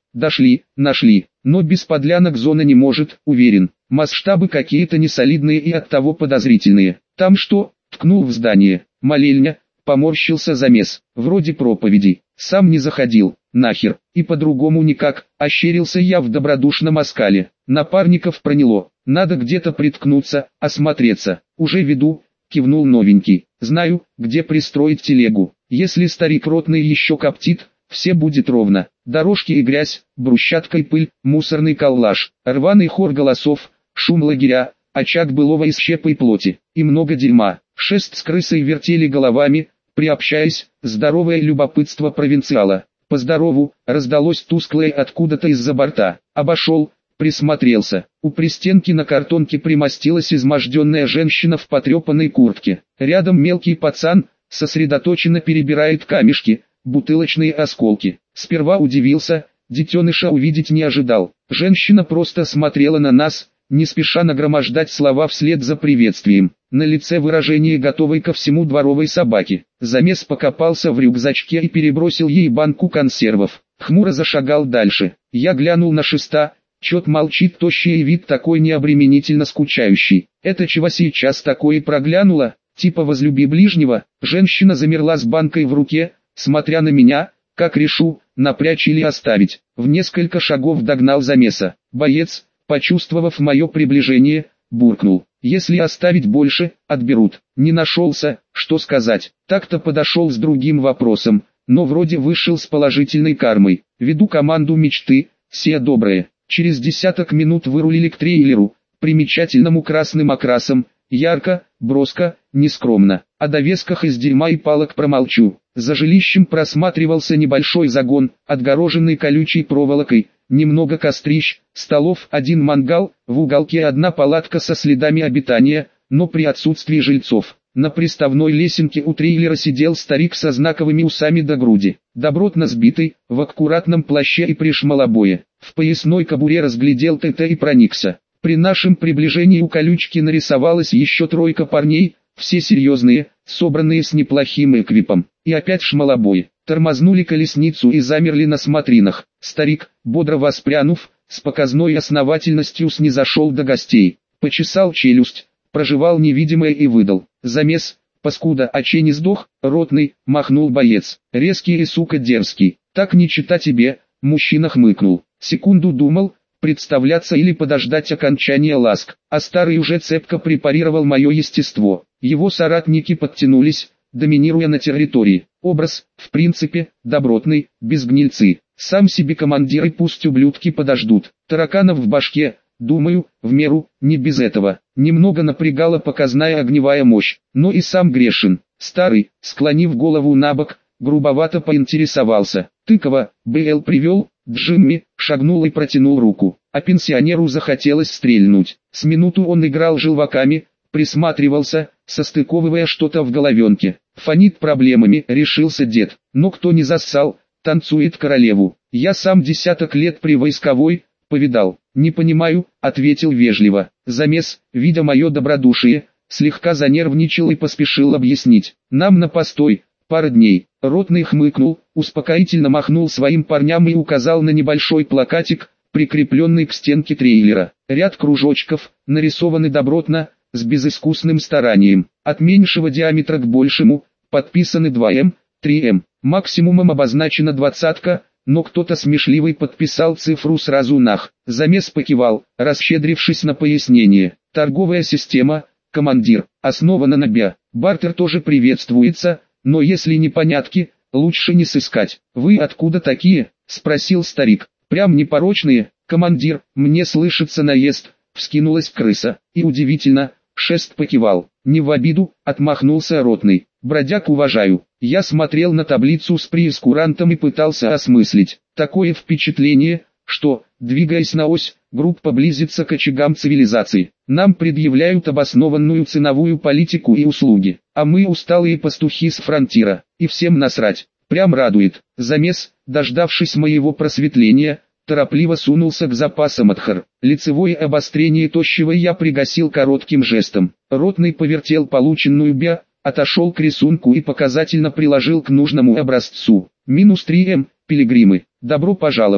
Дошли, нашли, но без подлянок зона не может, уверен. Масштабы какие-то несолидные и оттого подозрительные. Там что? Ткнул в здание. Молельня. Поморщился замес. Вроде проповеди. Сам не заходил. Нахер. И по-другому никак. Ощерился я в добродушном оскале. Напарников проняло. Надо где-то приткнуться, осмотреться. Уже веду. Кивнул новенький. Знаю, где пристроить телегу. Если старик ротный еще коптит, все будет ровно. Дорожки и грязь, брусчатка и пыль, мусорный коллаж, рваный хор голосов, шум лагеря, очаг былого из щепы и плоти, и много дерьма. Шест с крысой вертели головами, приобщаясь, здоровое любопытство провинциала. Поздорову, раздалось тусклое откуда-то из-за борта. Обошел, присмотрелся. У пристенки на картонке примостилась изможденная женщина в потрепанной куртке. Рядом мелкий пацан, сосредоточенно перебирает камешки, бутылочные осколки. Сперва удивился, детеныша увидеть не ожидал. Женщина просто смотрела на нас, не спеша нагромождать слова вслед за приветствием. На лице выражение готовой ко всему дворовой собаки. Замес покопался в рюкзачке и перебросил ей банку консервов. Хмуро зашагал дальше. Я глянул на Шеста. Чет молчит, тощий и вид такой необременительно скучающий. Это чего сейчас такое проглянуло? Типа возлюби ближнего. Женщина замерла с банкой в руке, смотря на меня, как решу, напрячь или оставить. В несколько шагов догнал замеса. Боец, почувствовав мое приближение, буркнул. Если оставить больше, отберут. Не нашелся, что сказать. Так-то подошел с другим вопросом, но вроде вышел с положительной кармой. Веду команду мечты, все добрые. Через десяток минут вырулили к трейлеру, примечательному красным окрасом, ярко, броско, нескромно. О довесках из дерьма и палок промолчу. За жилищем просматривался небольшой загон, отгороженный колючей проволокой, немного кострищ, столов, один мангал, в уголке одна палатка со следами обитания, но при отсутствии жильцов. На приставной лесенке у трейлера сидел старик со знаковыми усами до груди, добротно сбитый, в аккуратном плаще и при шмалобое. В поясной кобуре разглядел ТТ и проникся. При нашем приближении у колючки нарисовалась еще тройка парней, все серьезные, собранные с неплохим эквипом. И опять шмалобой. Тормознули колесницу и замерли на смотринах. Старик, бодро воспрянув, с показной основательностью снизошел до гостей. Почесал челюсть, прожевал невидимое и выдал. Замес, паскуда, а че не сдох, ротный, махнул боец. Резкий и сука дерзкий. Так не чита тебе, мужчина хмыкнул. Секунду думал, представляться или подождать окончания ласк, а старый уже цепко препарировал мое естество. Его соратники подтянулись, доминируя на территории. Образ, в принципе, добротный, без гнильцы. Сам себе командир и пусть ублюдки подождут. Тараканов в башке, думаю, в меру, не без этого. Немного напрягала показная огневая мощь, но и сам грешен. Старый, склонив голову набок, грубовато поинтересовался. Тыкова, БЛ привел? Джимми шагнул и протянул руку, а пенсионеру захотелось стрельнуть. С минуту он играл желваками, присматривался, состыковывая что-то в головенке. Фонит проблемами, решился дед. Но кто не зассал, танцует королеву. Я сам десяток лет при войсковой, повидал. Не понимаю, ответил вежливо. Замес, видя мое добродушие, слегка занервничал и поспешил объяснить. Нам на постой, пара дней. Ротный хмыкнул, успокоительно махнул своим парням и указал на небольшой плакатик, прикрепленный к стенке трейлера. Ряд кружочков, нарисованы добротно, с безыскусным старанием. От меньшего диаметра к большему, подписаны 2М, 3М. Максимумом обозначена двадцатка, но кто-то смешливый подписал цифру сразу нах. Замес покивал, расщедрившись на пояснение. Торговая система, командир, основана на БЯ. Бартер тоже приветствуется. Но если непонятки, лучше не сыскать. Вы откуда такие? Спросил старик. Прям непорочные, командир, мне слышится наезд, вскинулась крыса. И удивительно, Шест покивал. Не в обиду, отмахнулся ротный. Бродяг уважаю. Я смотрел на таблицу с прейскурантом и пытался осмыслить. Такое впечатление, что, двигаясь на ось, группа близится к очагам цивилизации. Нам предъявляют обоснованную ценовую политику и услуги, а мы усталые пастухи с фронтира, и всем насрать. Прям радует. Замес, дождавшись моего просветления, торопливо сунулся к запасам Адхар. Лицевое обострение тощего я пригасил коротким жестом. Ротный повертел полученную БЯ, отошел к рисунку и показательно приложил к нужному образцу. -3М, пилигримы. Добро пожаловать.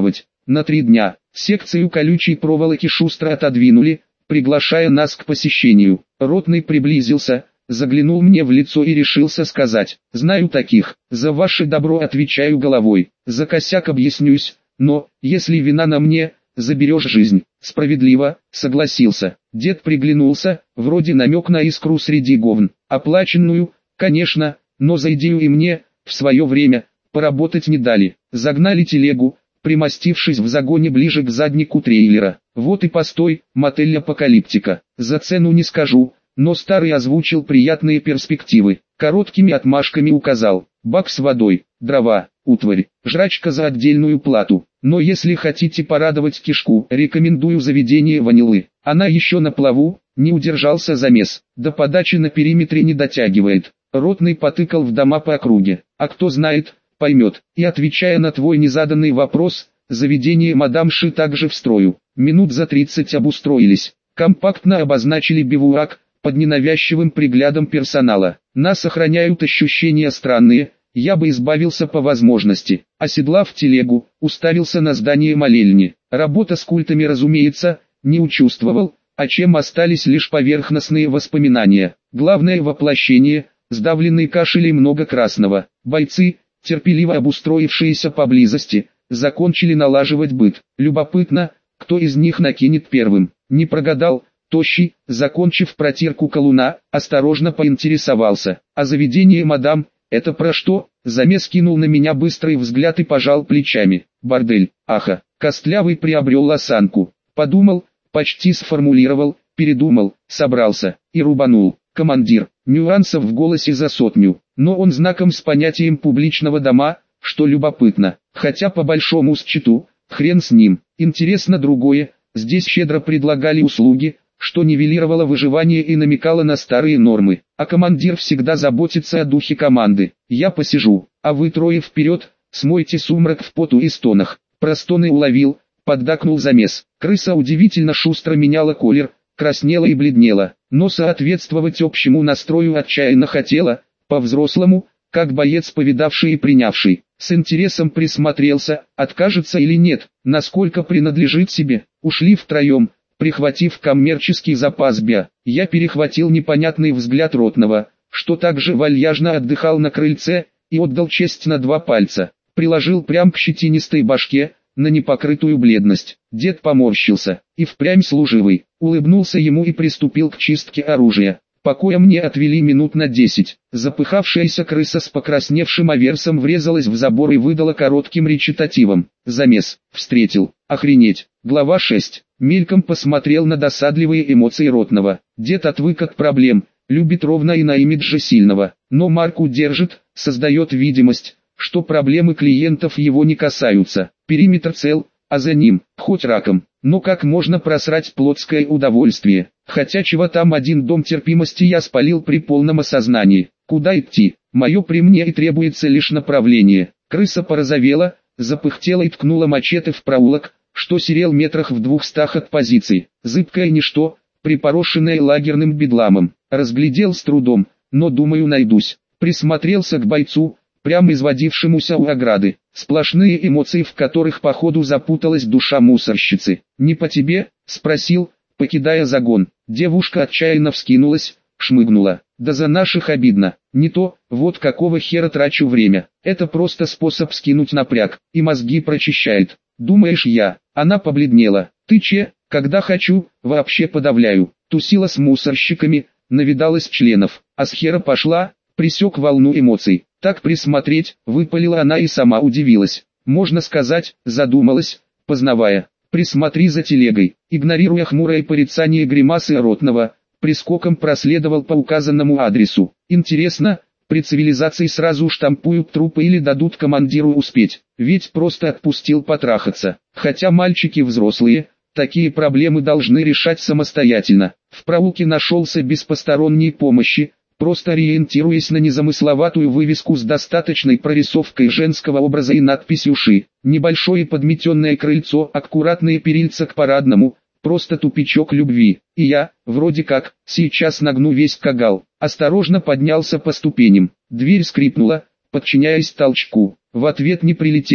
на 3 дня. Секцию колючей проволоки шустро отодвинули, приглашая нас к посещению. Ротный приблизился, заглянул мне в лицо и решился сказать: «Знаю таких, за ваше добро отвечаю головой, за косяк объяснюсь, но, если вина на мне, заберешь жизнь». «Справедливо», согласился. Дед приглянулся, вроде намек на искру среди говн, оплаченную, конечно, но за идею и мне, в свое время, поработать не дали. Загнали телегу, примостившись в загоне ближе к заднику трейлера. Вот и постой, мотель апокалиптика. За цену не скажу, но старый озвучил приятные перспективы. Короткими отмашками указал: бак с водой, дрова, утварь, жрачка за отдельную плату. Но если хотите порадовать кишку, рекомендую заведение Ванилы. Она еще на плаву, не удержался замес. До подачи на периметре не дотягивает. Ротный потыкал в дома по округе. А кто знает, поймет. И отвечая на твой незаданный вопрос, заведение мадам Ши также в строю. Минут за 30 обустроились. Компактно обозначили бивуак, под ненавязчивым приглядом персонала. Нас охраняют ощущения странные. Я бы избавился по возможности. Оседлав телегу, уставился на здание молельни. Работа с культами, разумеется, не учувствовал, о чем остались лишь поверхностные воспоминания. Главное воплощение, сдавленный кашель и много красного. Бойцы, терпеливо обустроившиеся поблизости, закончили налаживать быт. Любопытно, кто из них накинет первым. Не прогадал. Тощий, закончив протирку колуна, осторожно поинтересовался: «А заведение мадам, это про что?» Замес кинул на меня быстрый взгляд и пожал плечами. «Бордель, аха». Костлявый приобрел осанку. Подумал, почти сформулировал, передумал, собрался и рубанул. «Командир». Нюансов в голосе за 100, но он знаком с понятием публичного дома, что любопытно. Хотя по большому счету, хрен с ним. Интересно другое, здесь щедро предлагали услуги, что нивелировало выживание и намекало на старые нормы. А командир всегда заботится о духе команды. Я посижу, а вы трое вперед, смойте сумрак в поту и стонах. Про стоны уловил, поддакнул замес. Крыса удивительно шустро меняла колер, краснела и бледнела, но соответствовать общему настрою отчаянно хотела, по-взрослому, как боец, повидавший и принявший. С интересом присмотрелся, откажется или нет, насколько принадлежит себе. Ушли втроем, прихватив коммерческий запас бя. Я перехватил непонятный взгляд Ротного, что также вальяжно отдыхал на крыльце, и отдал честь на 2 пальца. Приложил прям к щетинистой башке, на непокрытую бледность. Дед поморщился, и впрямь служивый, улыбнулся ему и приступил к чистке оружия. Покоя мне отвели минут на 10. Запыхавшаяся крыса с покрасневшим аверсом врезалась в забор и выдала коротким речитативом: «Замес, встретил, охренеть». Глава 6. Мельком посмотрел на досадливые эмоции Ротного. Дед отвык от проблем, любит ровно и на имидже сильного, но марку держит, создает видимость, что проблемы клиентов его не касаются. Периметр цел, а за ним, хоть раком. Но как можно просрать плотское удовольствие? Хотя чего там, один дом терпимости я спалил при полном осознании. Куда идти? Мое при мне и требуется лишь направление. Крыса порозовела, запыхтела и ткнула мачете в проулок, что серел метрах в 200 от позиции. Зыбкое ничто, припорошенное лагерным бедламом. Разглядел с трудом, но думаю найдусь. Присмотрелся к бойцу, прямо изводившемуся у ограды. Сплошные эмоции, в которых походу запуталась душа мусорщицы. «Не по тебе?» — спросил, покидая загон. Девушка отчаянно вскинулась, шмыгнула. «Да за наших обидно. Не то, вот какого хера трачу время. Это просто способ скинуть напряг, и мозги прочищает. Думаешь я?» Она побледнела. «Ты че, когда хочу, вообще подавляю». Тусила с мусорщиками, навидалась членов. А с хера пошла, пресек волну эмоций. «Так присмотреть», — выпалила она и сама удивилась. Можно сказать, задумалась, познавая. «Присмотри за телегой». Игнорируя хмурое порицание гримасы Ротного, прискоком проследовал по указанному адресу. Интересно, при цивилизации сразу штампуют трупы или дадут командиру успеть? Ведь просто отпустил потрахаться. Хотя мальчики взрослые, такие проблемы должны решать самостоятельно. В проулке нашелся без посторонней помощи, просто ориентируясь на незамысловатую вывеску с достаточной прорисовкой женского образа и надписью «Ши». Небольшое подметенное крыльцо, аккуратные перильца к парадному, просто тупичок любви. И я, вроде как, сейчас нагну весь кагал. Осторожно поднялся по ступеням. Дверь скрипнула, подчиняясь толчку. В ответ не прилетело,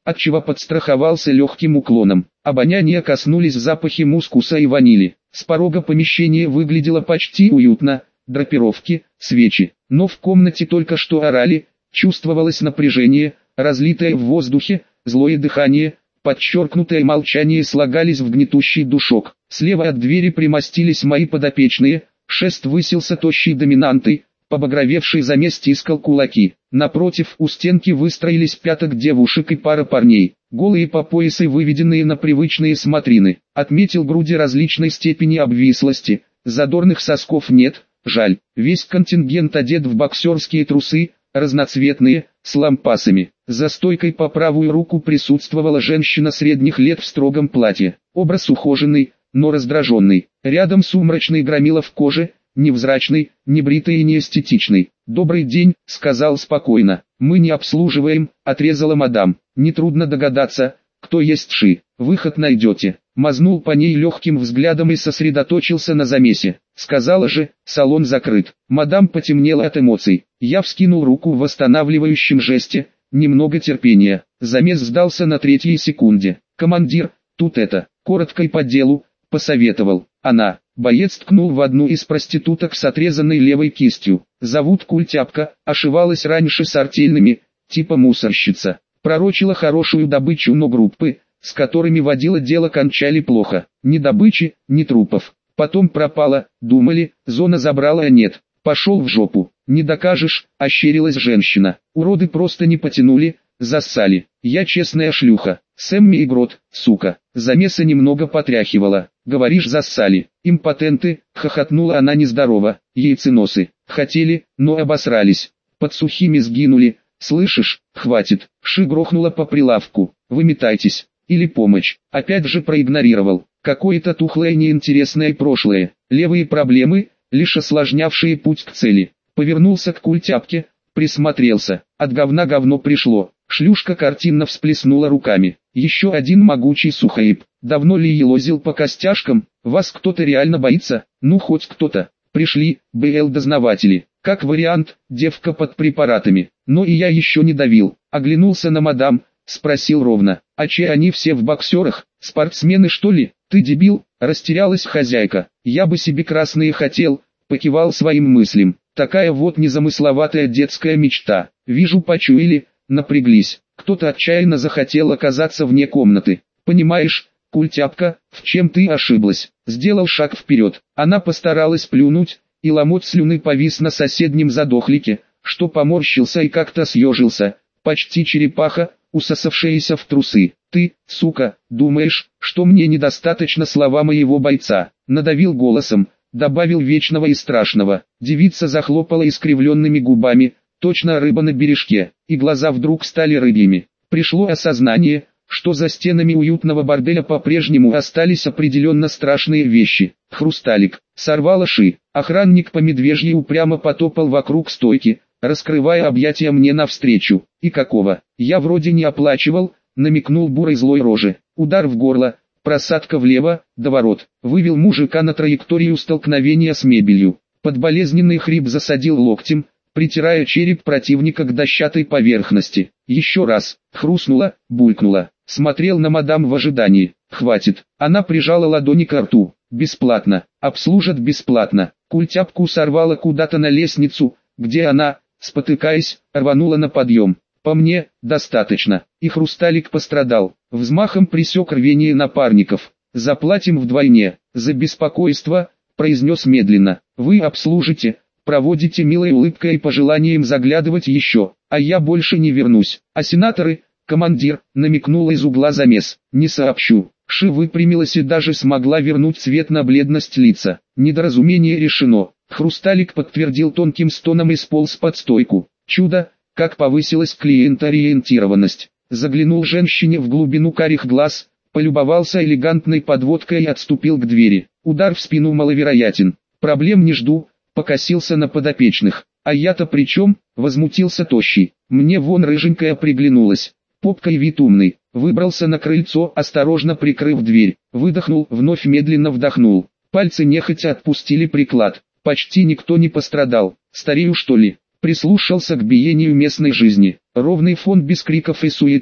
отчего подстраховался легким уклоном. Обоняния коснулись запахи мускуса и ванили. С порога помещение выглядело почти уютно, драпировки, свечи. Но в комнате только что орали, чувствовалось напряжение, разлитое в воздухе, злое дыхание, подчеркнутое молчание слагались в гнетущий душок. Слева от двери примостились мои подопечные, шест высился тощей доминантой, побагровевший замес стискал кулаки. Напротив у стенки выстроились пяток девушек и пара парней, голые по пояс и выведенные на привычные смотрины. Отметил груди различной степени обвислости, задорных сосков нет, жаль. Весь контингент одет в боксерские трусы, разноцветные, с лампасами. За стойкой по правую руку присутствовала женщина средних лет в строгом платье. Образ ухоженный, но раздраженный. Рядом сумрачный громила в коже, невзрачный, небритый и неэстетичный. «Добрый день», — сказал спокойно. «Мы не обслуживаем», — отрезала мадам. «Нетрудно догадаться, кто есть Ши. Выход найдете». Мазнул по ней легким взглядом и сосредоточился на замесе. Сказала же, салон закрыт. Мадам потемнела от эмоций. Я вскинул руку в восстанавливающем жесте, немного терпения. Замес сдался на 3-й секунде. «Командир, тут это», коротко и по делу, посоветовал. Она. Боец ткнул в одну из проституток с отрезанной левой кистью. «Зовут Культяпка, ошивалась раньше с артельными, типа мусорщица. Пророчила хорошую добычу, но группы, с которыми водила дело, кончали плохо. Ни добычи, ни трупов. Потом пропала, думали, зона забрала, а нет. Пошел в жопу. Не докажешь», — ощерилась женщина. «Уроды просто не потянули, зассали. Я честная шлюха. Сэмми и Грот, сука». Замеса немного потряхивала. «Говоришь, зассали. Импотенты», — хохотнула она нездорово. «Яйценосы. Хотели, но обосрались. Под сухими сгинули. Слышишь, хватит». Ши грохнула по прилавку. «Выметайтесь. Или помощь». Опять же проигнорировал. Какое-то тухлое неинтересное прошлое. Левые проблемы, лишь осложнявшие путь к цели. Повернулся к Культяпке, присмотрелся. От говна говно пришло. Шлюшка картинно всплеснула руками. «Еще один могучий сухоеб. Давно ли елозил по костяшкам? Вас кто-то реально боится? Ну хоть кто-то. Пришли, БЛ-дознаватели. Как вариант, девка под препаратами. Но и я еще не давил». Оглянулся на мадам, спросил ровно. «А че они все в боксерах? Спортсмены что ли?» «Ты дебил?» — растерялась хозяйка. «Я бы себе красные хотел», — покивал своим мыслям. «Такая вот незамысловатая детская мечта. Вижу, почуяли, напряглись. Кто-то отчаянно захотел оказаться вне комнаты. Понимаешь, Культяпка, в чем ты ошиблась?» Сделал шаг вперед. Она постаралась плюнуть, и ломоть слюны повис на соседнем задохлике, что поморщился и как-то съежился. Почти черепаха, усосавшаяся в трусы. «Ты, сука, думаешь, что мне недостаточно слова моего бойца?» Надавил голосом, добавил вечного и страшного. Девица захлопала искривленными губами, точно рыба на бережке, и глаза вдруг стали рыбьими. Пришло осознание, что за стенами уютного борделя по-прежнему остались определенно страшные вещи. «Хрусталик!» Сорвала Ши. Охранник по медвежьи упрямо потопал вокруг стойки, раскрывая объятия мне навстречу. «И какого? Я вроде не оплачивал», намекнул бурой злой рожи. Удар в горло, просадка влево, доворот. Вывел мужика на траекторию столкновения с мебелью. Под болезненный хрип засадил локтем, притирая череп противника к дощатой поверхности. Еще раз. Хрустнула, булькнула. Смотрел на мадам в ожидании. «Хватит». Она прижала ладони к рту. «Бесплатно. Обслужат бесплатно». Культяпку сорвала куда-то на лестницу, где она, спотыкаясь, рванула на подъем. «По мне, достаточно». И Хрусталик пострадал. Взмахом пресек рвение напарников. «Заплатим вдвойне. За беспокойство», произнес медленно. «Вы обслужите, проводите милой улыбкой и пожеланием заглядывать еще, а я больше не вернусь. А сенаторы, командир», намекнула из угла замес. «Не сообщу». Ши выпрямилась и даже смогла вернуть цвет на бледность лица. Недоразумение решено. Хрусталик подтвердил тонким стоном и сполз под стойку. Чудо, как повысилась клиентоориентированность. Заглянул женщине в глубину карих глаз, полюбовался элегантной подводкой и отступил к двери. Удар в спину маловероятен. Проблем не жду, покосился на подопечных. «А я-то при чем?» — возмутился тощий. «Мне вон рыженькая приглянулась. Попка и вид умный». Выбрался на крыльцо, осторожно прикрыв дверь. Выдохнул, вновь медленно вдохнул. Пальцы нехотя отпустили приклад. Почти никто не пострадал. Старею что ли? Прислушался к биению местной жизни. Ровный фон без криков и суеты.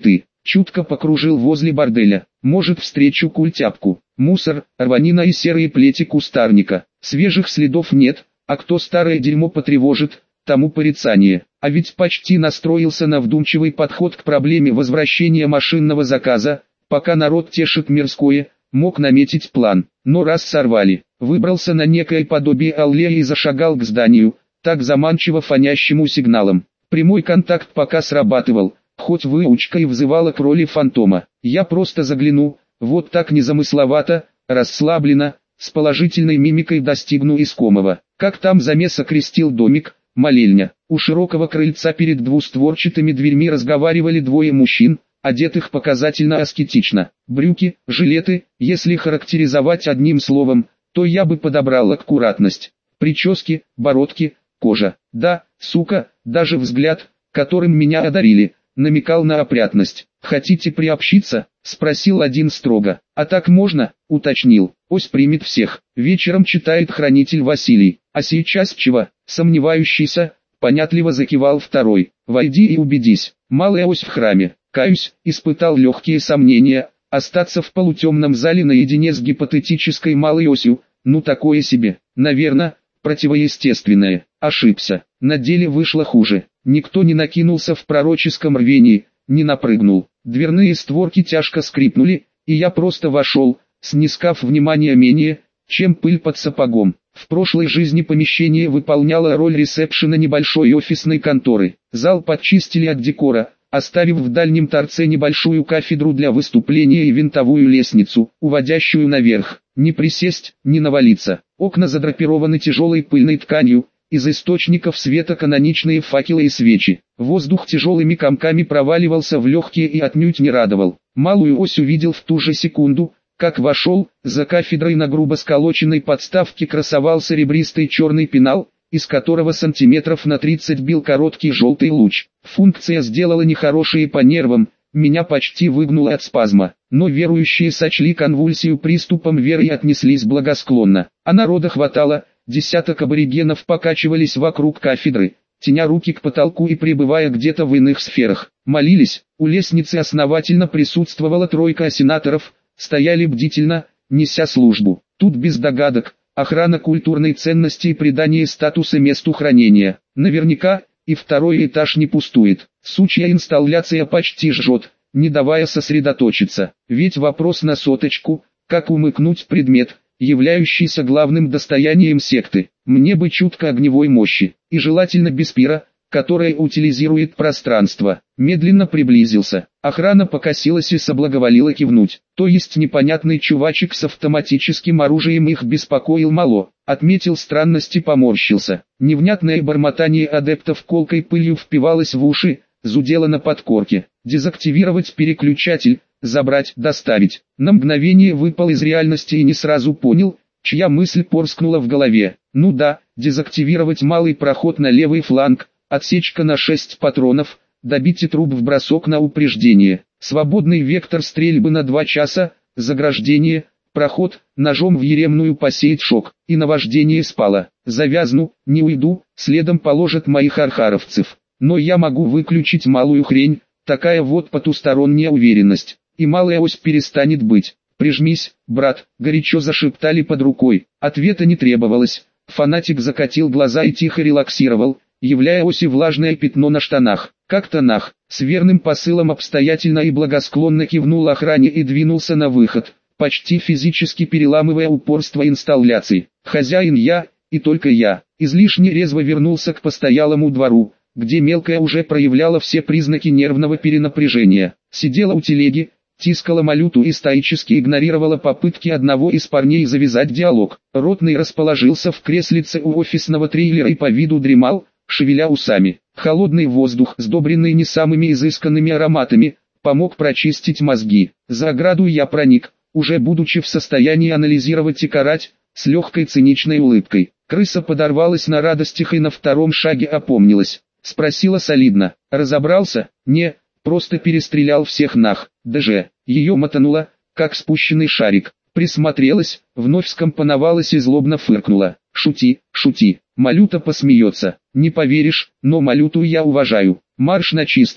Чутко покружил возле борделя. Может, встречу культяпку. Мусор, рванина и серые плети кустарника. Свежих следов нет, а кто старое дерьмо потревожит, тому порицание. А ведь почти настроился на вдумчивый подход к проблеме возвращения машинного заказа. Пока народ тешит мирское, мог наметить план. Но раз сорвали, выбрался на некое подобие аллеи и зашагал к зданию, так заманчиво фонящему сигналом. Прямой контакт пока срабатывал, хоть выучка и взывала к роли фантома. Я просто загляну, вот так незамысловато, расслабленно, с положительной мимикой достигну искомого. Как там замес окрестил домик, молельня. У широкого крыльца перед двустворчатыми дверьми разговаривали двое мужчин, одетых показательно аскетично. Брюки, жилеты, если характеризовать одним словом, то я бы подобрал аккуратность. Прически, бородки, кожа. Да, сука, даже взгляд, которым меня одарили, намекал на опрятность. «Хотите приобщиться?» – спросил один строго. «А так можно?» – уточнил. «Ось примет всех. Вечером читает хранитель Василий. А сейчас чего?» Сомневающийся, понятливо закивал второй. «Войди и убедись. Малая ось в храме. Каюсь, испытал легкие сомнения. Остаться в полутемном зале наедине с гипотетической малой осью, ну такое себе. Наверное, противоестественное. Ошибся. На деле вышло хуже. Никто не накинулся в пророческом рвении, не напрыгнул. Дверные створки тяжко скрипнули, и я просто вошел, снискав внимание менее, чем пыль под сапогом. В прошлой жизни помещение выполняло роль ресепшена небольшой офисной конторы. Зал подчистили от декора, оставив в дальнем торце небольшую кафедру для выступления и винтовую лестницу, уводящую наверх. Не присесть, не навалиться. Окна задрапированы тяжелой пыльной тканью, из источников света каноничные факелы и свечи. Воздух тяжелыми комками проваливался в легкие и отнюдь не радовал. Малую ось увидел в ту же секунду, как вошел. За кафедрой на грубо сколоченной подставке красовался ребристый черный пенал, из которого сантиметров на 30 бил короткий желтый луч. Функция сделала нехорошее по нервам, меня почти выгнуло от спазма, но верующие сочли конвульсию приступом веры и отнеслись благосклонно. А народа хватало, десяток аборигенов покачивались вокруг кафедры, тяня руки к потолку и пребывая где-то в иных сферах. Молились, у лестницы основательно присутствовала тройка сенаторов, стояли бдительно, неся службу. Тут без догадок, охрана культурной ценности и придание статуса месту хранения. Наверняка, и второй этаж не пустует. Сучья инсталляция почти жжет, не давая сосредоточиться. Ведь вопрос на соточку, как умыкнуть предмет, являющийся главным достоянием секты. Мне бы чутко огневой мощи, и желательно без пира, которая утилизирует пространство. Медленно приблизился. Охрана покосилась и соблаговолила кивнуть. То есть непонятный чувачек с автоматическим оружием их беспокоил мало. Отметил странности, поморщился. Невнятное бормотание адептов колкой пылью впивалось в уши, зудело на подкорке. Дезактивировать переключатель, забрать, доставить. На мгновение выпал из реальности и не сразу понял, чья мысль порскнула в голове. Ну да, дезактивировать малый проход на левый фланг, отсечка на 6 патронов, добить и труп в бросок на упреждение. Свободный вектор стрельбы на 2 часа, заграждение, проход, ножом в еремную посеять шок, и наваждение спало. Завязну, не уйду, следом положат моих архаровцев. Но я могу выключить малую хрень, такая вот потусторонняя уверенность, и малая ось перестанет быть. «Прижмись, брат», — горячо зашептали под рукой. Ответа не требовалось. Фанатик закатил глаза и тихо релаксировал, являя оси влажное пятно на штанах. Как-то нах, с верным посылом обстоятельно и благосклонно кивнул охране и двинулся на выход, почти физически переламывая упорство инсталляции. Хозяин я, и только я. Излишне резво вернулся к постоялому двору, где мелкая уже проявляла все признаки нервного перенапряжения. Сидела у телеги, тискала малюту и стоически игнорировала попытки одного из парней завязать диалог. Ротный расположился в креслице у офисного трейлера и по виду дремал, шевеля усами. Холодный воздух, сдобренный не самыми изысканными ароматами, помог прочистить мозги. За ограду я проник, уже будучи в состоянии анализировать и карать, с легкой циничной улыбкой. Крыса подорвалась на радостях и на втором шаге опомнилась. Спросила солидно: «Разобрался?» «Не, просто перестрелял всех нах». Даже ее мотануло, как спущенный шарик. Присмотрелась, вновь скомпоновалась и злобно фыркнула. «Шути, шути, малюта посмеется. Не поверишь, но малюту я уважаю. Марш на чистку».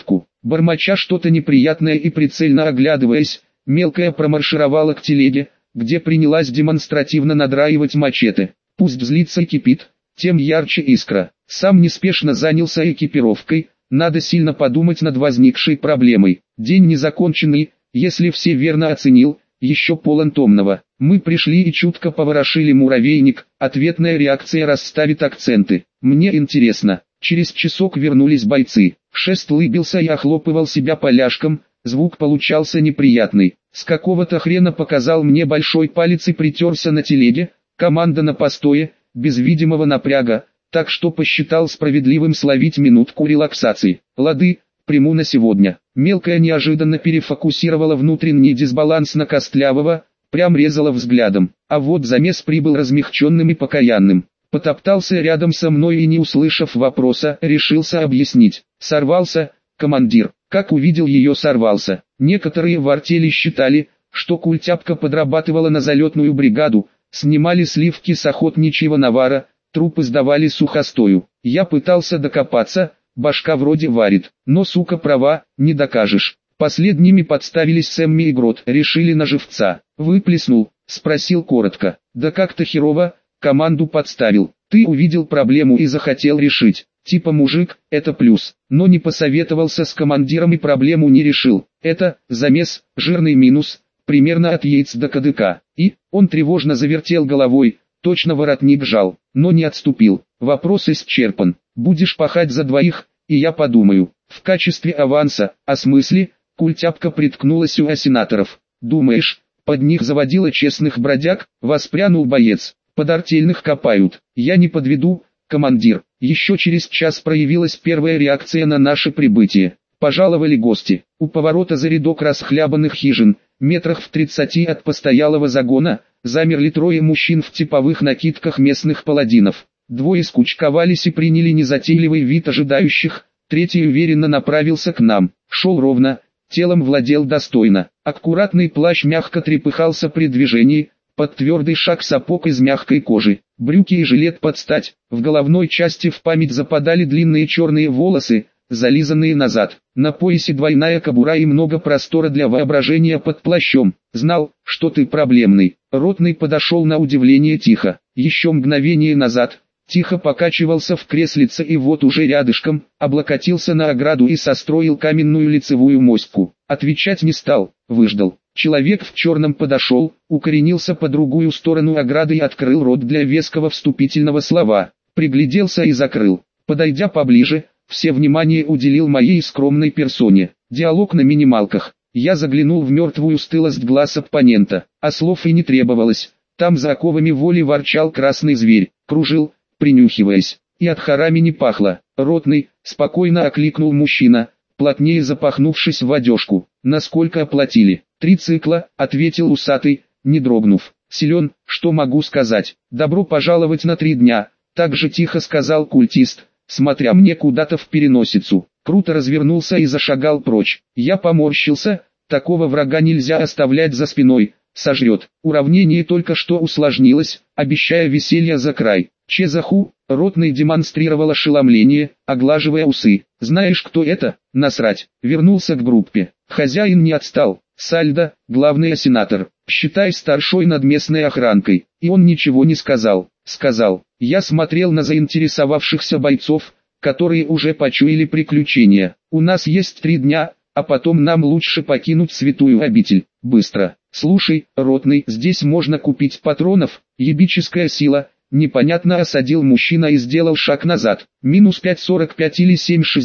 Бормоча что-то неприятное и прицельно оглядываясь, мелкая промаршировала к телеге, где принялась демонстративно надраивать мачете. Пусть злится и кипит, тем ярче искра. Сам неспешно занялся экипировкой, надо сильно подумать над возникшей проблемой. День незаконченный, если все верно оценил, еще полон томного. Мы пришли и чутко поворошили муравейник, ответная реакция расставит акценты. Мне интересно. Через часок вернулись бойцы. Шест улыбился и охлопывал себя поляшком, звук получался неприятный. С какого-то хрена показал мне большой палец и притерся на телеге, команда на постое, без видимого напряга, так что посчитал справедливым словить минутку релаксации. Лады, приму на сегодня. Мелкая неожиданно перефокусировала внутренний дисбаланс на Костлявого, прям резала взглядом. А вот замес прибыл размягченным и покаянным. Потоптался рядом со мной и, не услышав вопроса, решился объяснить. Сорвался, командир. Как увидел ее, сорвался. Некоторые в артели считали, что культяпка подрабатывала на залетную бригаду, снимали сливки с охотничьего навара, трупы сдавали сухостою. Я пытался докопаться, башка вроде варит, но сука права, не докажешь. Последними подставились Сэмми и Грот, решили на живца. Выплеснул, спросил коротко. Да как-то херово, команду подставил. Ты увидел проблему и захотел решить. Типа мужик, это плюс. Но не посоветовался с командиром и проблему не решил. Это, замес, жирный минус, примерно от яиц до кадыка. И, он тревожно завертел головой, точно воротник жал, но не отступил. Вопрос исчерпан. Будешь пахать за двоих, и я подумаю. В качестве аванса, о смысле, культяпка приткнулась у сенаторов. Думаешь, под них заводила честных бродяг, воспрянул боец. Под артельных копают. Я не подведу, командир. Еще через час проявилась первая реакция на наше прибытие. Пожаловали гости. У поворота за рядок расхлябанных хижин, метрах в 30 от постоялого загона, замерли трое мужчин в типовых накидках местных паладинов. Двое скучковались и приняли незатейливый вид ожидающих, третий уверенно направился к нам. Шел ровно, телом владел достойно. Аккуратный плащ мягко трепыхался при движении, под твердый шаг сапог из мягкой кожи, брюки и жилет под стать, в головной части в память западали длинные черные волосы, зализанные назад, на поясе двойная кобура и много простора для воображения под плащом. Знал, что ты проблемный. Ротный подошел на удивление тихо, еще мгновение назад, тихо покачивался в креслице и вот уже рядышком, облокотился на ограду и состроил каменную лицевую моську. Отвечать не стал, выждал. Человек в черном подошел, укоренился по другую сторону ограды и открыл рот для веского вступительного слова. Пригляделся и закрыл. Подойдя поближе, все внимание уделил моей скромной персоне. Диалог на минималках. Я заглянул в мертвую стылость глаз оппонента, а слов и не требовалось. Там за оковами воли ворчал красный зверь, кружил, принюхиваясь, и от харами не пахло. Ротный, спокойно окликнул мужчина, плотнее запахнувшись в одежку. Насколько оплатили? 3 цикла, ответил усатый, не дрогнув. Силен, что могу сказать? Добро пожаловать на 3 дня, так же тихо сказал культист, смотря мне куда-то в переносицу. Круто развернулся и зашагал прочь. Я поморщился, такого врага нельзя оставлять за спиной, сожрет. Уравнение только что усложнилось, обещая веселье за край. Чезаху, ротный демонстрировал ошеломление, оглаживая усы. Знаешь, кто это? Насрать. Вернулся к группе. Хозяин не отстал. Сальдо, главный сенатор, считай старшой над местной охранкой. И он ничего не сказал. Сказал. Я смотрел на заинтересовавшихся бойцов, которые уже почуяли приключения. У нас есть 3 дня, а потом нам лучше покинуть святую обитель. Быстро. Слушай, ротный, здесь можно купить патронов, ебическая сила. Непонятно осадил мужчина и сделал шаг назад. Минус 5,45 или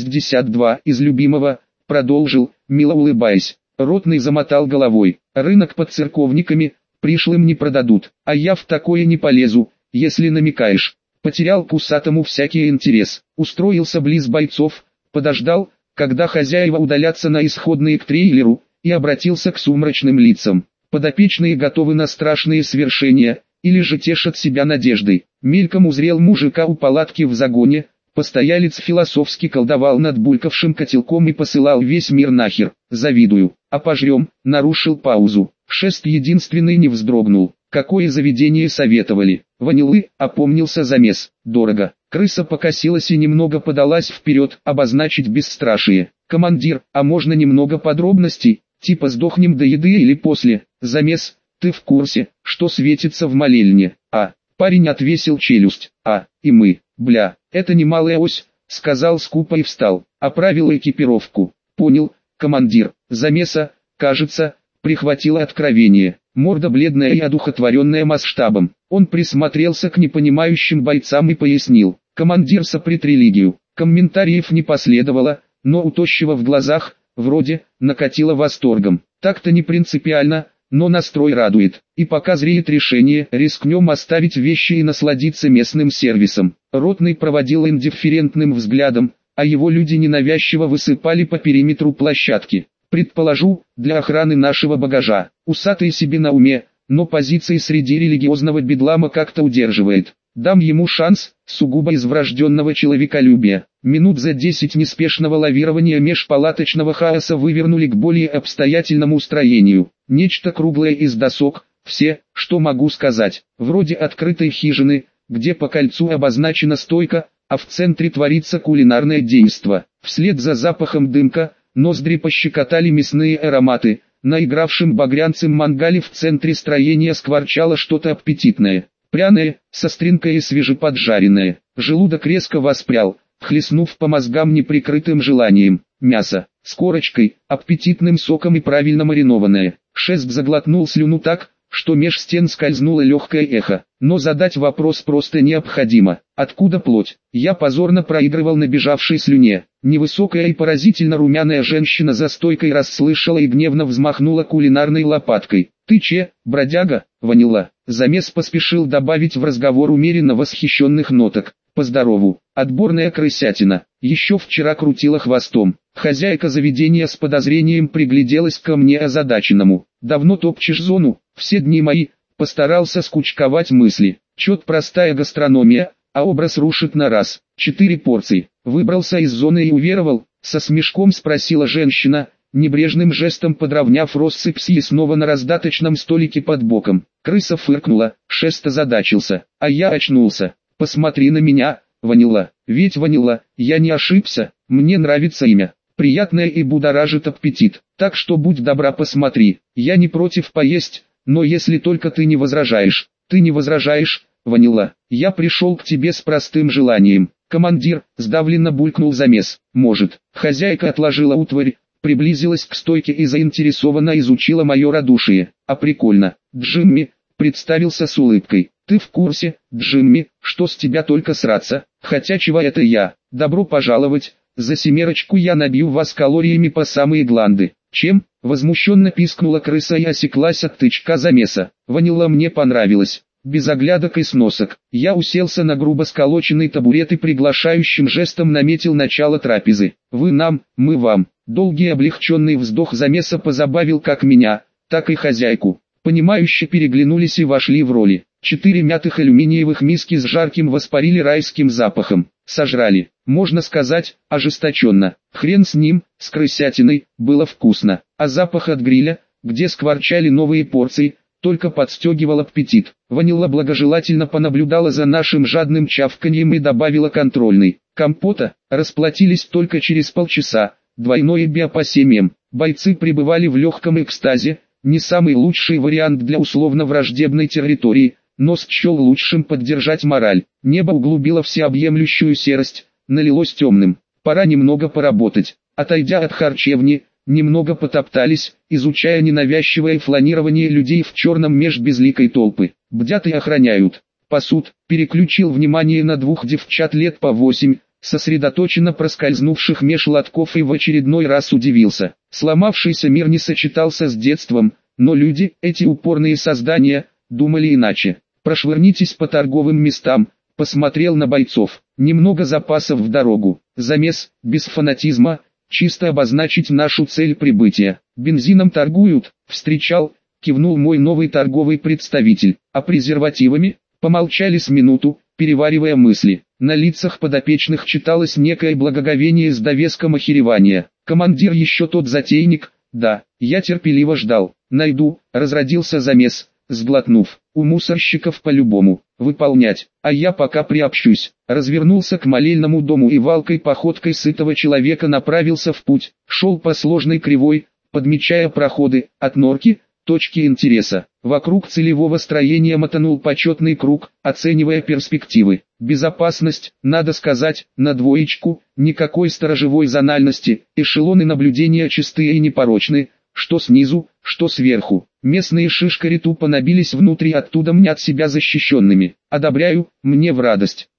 7,62 из любимого, продолжил, мило улыбаясь. Ротный замотал головой. Рынок под церковниками, пришлым не продадут, а я в такое не полезу, если намекаешь. Потерял к усатому всякий интерес. Устроился близ бойцов, подождал, когда хозяева удалятся на исходные к трейлеру, и обратился к сумрачным лицам. Подопечные готовы на страшные свершения, или же тешат себя надеждой. Мельком узрел мужика у палатки в загоне, постоялец философски колдовал над булькавшим котелком и посылал весь мир нахер. Завидую. А пожрем, нарушил паузу. Шест единственный не вздрогнул. Какое заведение советовали? Ванилы, опомнился замес. Дорого. Крыса покосилась и немного подалась вперед, обозначить бесстрашие. Командир, а можно немного подробностей, типа сдохнем до еды или после? Замес, ты в курсе, что светится в молельне? А, парень отвесил челюсть. А, и мы, бля, это немалая ось, сказал скупо и встал. Оправил экипировку. Понял, командир. Замеса, кажется, прихватило откровение. Морда бледная и одухотворенная масштабом. Он присмотрелся к непонимающим бойцам и пояснил. Командир сопрет религию. Комментариев не последовало, но у тощего в глазах, вроде, накатило восторгом. Так-то не принципиально, но настрой радует. И пока зреет решение, рискнем оставить вещи и насладиться местным сервисом. Ротный проводил индифферентным взглядом, а его люди ненавязчиво высыпали по периметру площадки. Предположу, для охраны нашего багажа. Усатый себе на уме, но позиции среди религиозного бедлама как-то удерживает. Дам ему шанс, сугубо из врожденного человеколюбия. Минут за 10 неспешного лавирования межпалаточного хаоса вывернули к более обстоятельному устроению. Нечто круглое из досок, все, что могу сказать, вроде открытой хижины, где по кольцу обозначена стойка, а в центре творится кулинарное действо. Вслед за запахом дымка, ноздри пощекотали мясные ароматы. На игравшем багрянцем мангале в центре строения скворчало что-то аппетитное. Пряное, со стринкой и свежеподжаренное. Желудок резко воспрял, хлестнув по мозгам неприкрытым желанием. Мясо, с корочкой, аппетитным соком и правильно маринованное. Шест заглотнул слюну так, что меж стен скользнуло легкое эхо. Но задать вопрос просто необходимо. Откуда плоть? Я позорно проигрывал набежавшей слюне. Невысокая и поразительно румяная женщина за стойкой расслышала и гневно взмахнула кулинарной лопаткой. «Ты че, бродяга, ванила?» Замес поспешил добавить в разговор умеренно восхищенных ноток. «Поздорову, отборная крысятина, еще вчера крутила хвостом». Хозяйка заведения с подозрением пригляделась ко мне озадаченному. «Давно топчешь зону?» «Все дни мои», постарался скучковать мысли. Чет простая гастрономия, а образ рушит на раз. 4 порции. Выбрался из зоны и уверовал? Со смешком спросила женщина, небрежным жестом подровняв россыпь съестного на раздаточном столике под боком. Крыса фыркнула, Шест озадачился, а я очнулся. «Посмотри на меня, Ванила, ведь Ванила, я не ошибся, мне нравится имя. Приятное и будоражит аппетит, так что будь добра посмотри, я не против поесть, но если только ты не возражаешь». «Ты не возражаешь, Ванила, я пришел к тебе с простым желанием». «Командир», сдавленно булькнул Замес. «Может». Хозяйка отложила утварь, приблизилась к стойке и заинтересованно изучила мое радушие. «А прикольно». «Джимми», представился с улыбкой. «Ты в курсе, Джимми, что с тебя только сраться? Хотя чего это я? Добро пожаловать, за 7 я набью вас калориями по самые гланды». «Чем?» — возмущенно пискнула крыса и осеклась от тычка Замеса. «Ванила мне понравилось». Без оглядок и сносок, я уселся на грубо сколоченный табурет и приглашающим жестом наметил начало трапезы. «Вы нам, мы вам». Долгий облегченный вздох Замеса позабавил как меня, так и хозяйку. Понимающе переглянулись и вошли в роли. 4 мятых алюминиевых миски с жарким воспарили райским запахом. Сожрали, можно сказать, ожесточенно. Хрен с ним, с крысятиной, было вкусно. А запах от гриля, где скворчали новые порции, только подстегивал аппетит. Ванила благожелательно понаблюдала за нашим жадным чавканьем и добавила контрольный. Компота. Расплатились только через полчаса. Двойное биопосемием. Бойцы пребывали в легком экстазе. Не самый лучший вариант для условно враждебной территории, но счел лучшим поддержать мораль. Небо углубило всеобъемлющую серость, налилось темным. Пора немного поработать. Отойдя от харчевни, немного потоптались, изучая ненавязчивое фланирование людей в черном меж безликой толпы. Бдят и охраняют. Пасут. Переключил внимание на 2 девчат лет по 8, сосредоточенно проскользнувших меж лотков, и в очередной раз удивился. Сломавшийся мир не сочетался с детством, но люди, эти упорные создания, думали иначе. «Прошвырнитесь по торговым местам», посмотрел на бойцов. «Немного запасов в дорогу». Замес, без фанатизма, чисто обозначить нашу цель прибытия. «Бензином торгуют?» «Встречал», кивнул мой новый торговый представитель. «А презервативами?» Помолчали с минуту, переваривая мысли. На лицах подопечных читалось некое благоговение с довеском охеревания. «Командир еще тот затейник?» «Да, я терпеливо ждал». «Найду», разродился Замес, сглотнув. У мусорщиков по-любому. Выполнять. А я пока приобщусь. Развернулся к молельному дому и валкой походкой сытого человека направился в путь. Шел по сложной кривой, подмечая проходы, от норки, точки интереса. Вокруг целевого строения мотанул почетный круг, оценивая перспективы. Безопасность, надо сказать, на двоечку, никакой сторожевой зональности, эшелоны наблюдения чистые и непорочны, что снизу, что сверху. Местные шишкари тупо набились внутрь и оттуда мнят себя защищенными. Одобряю, мне в радость.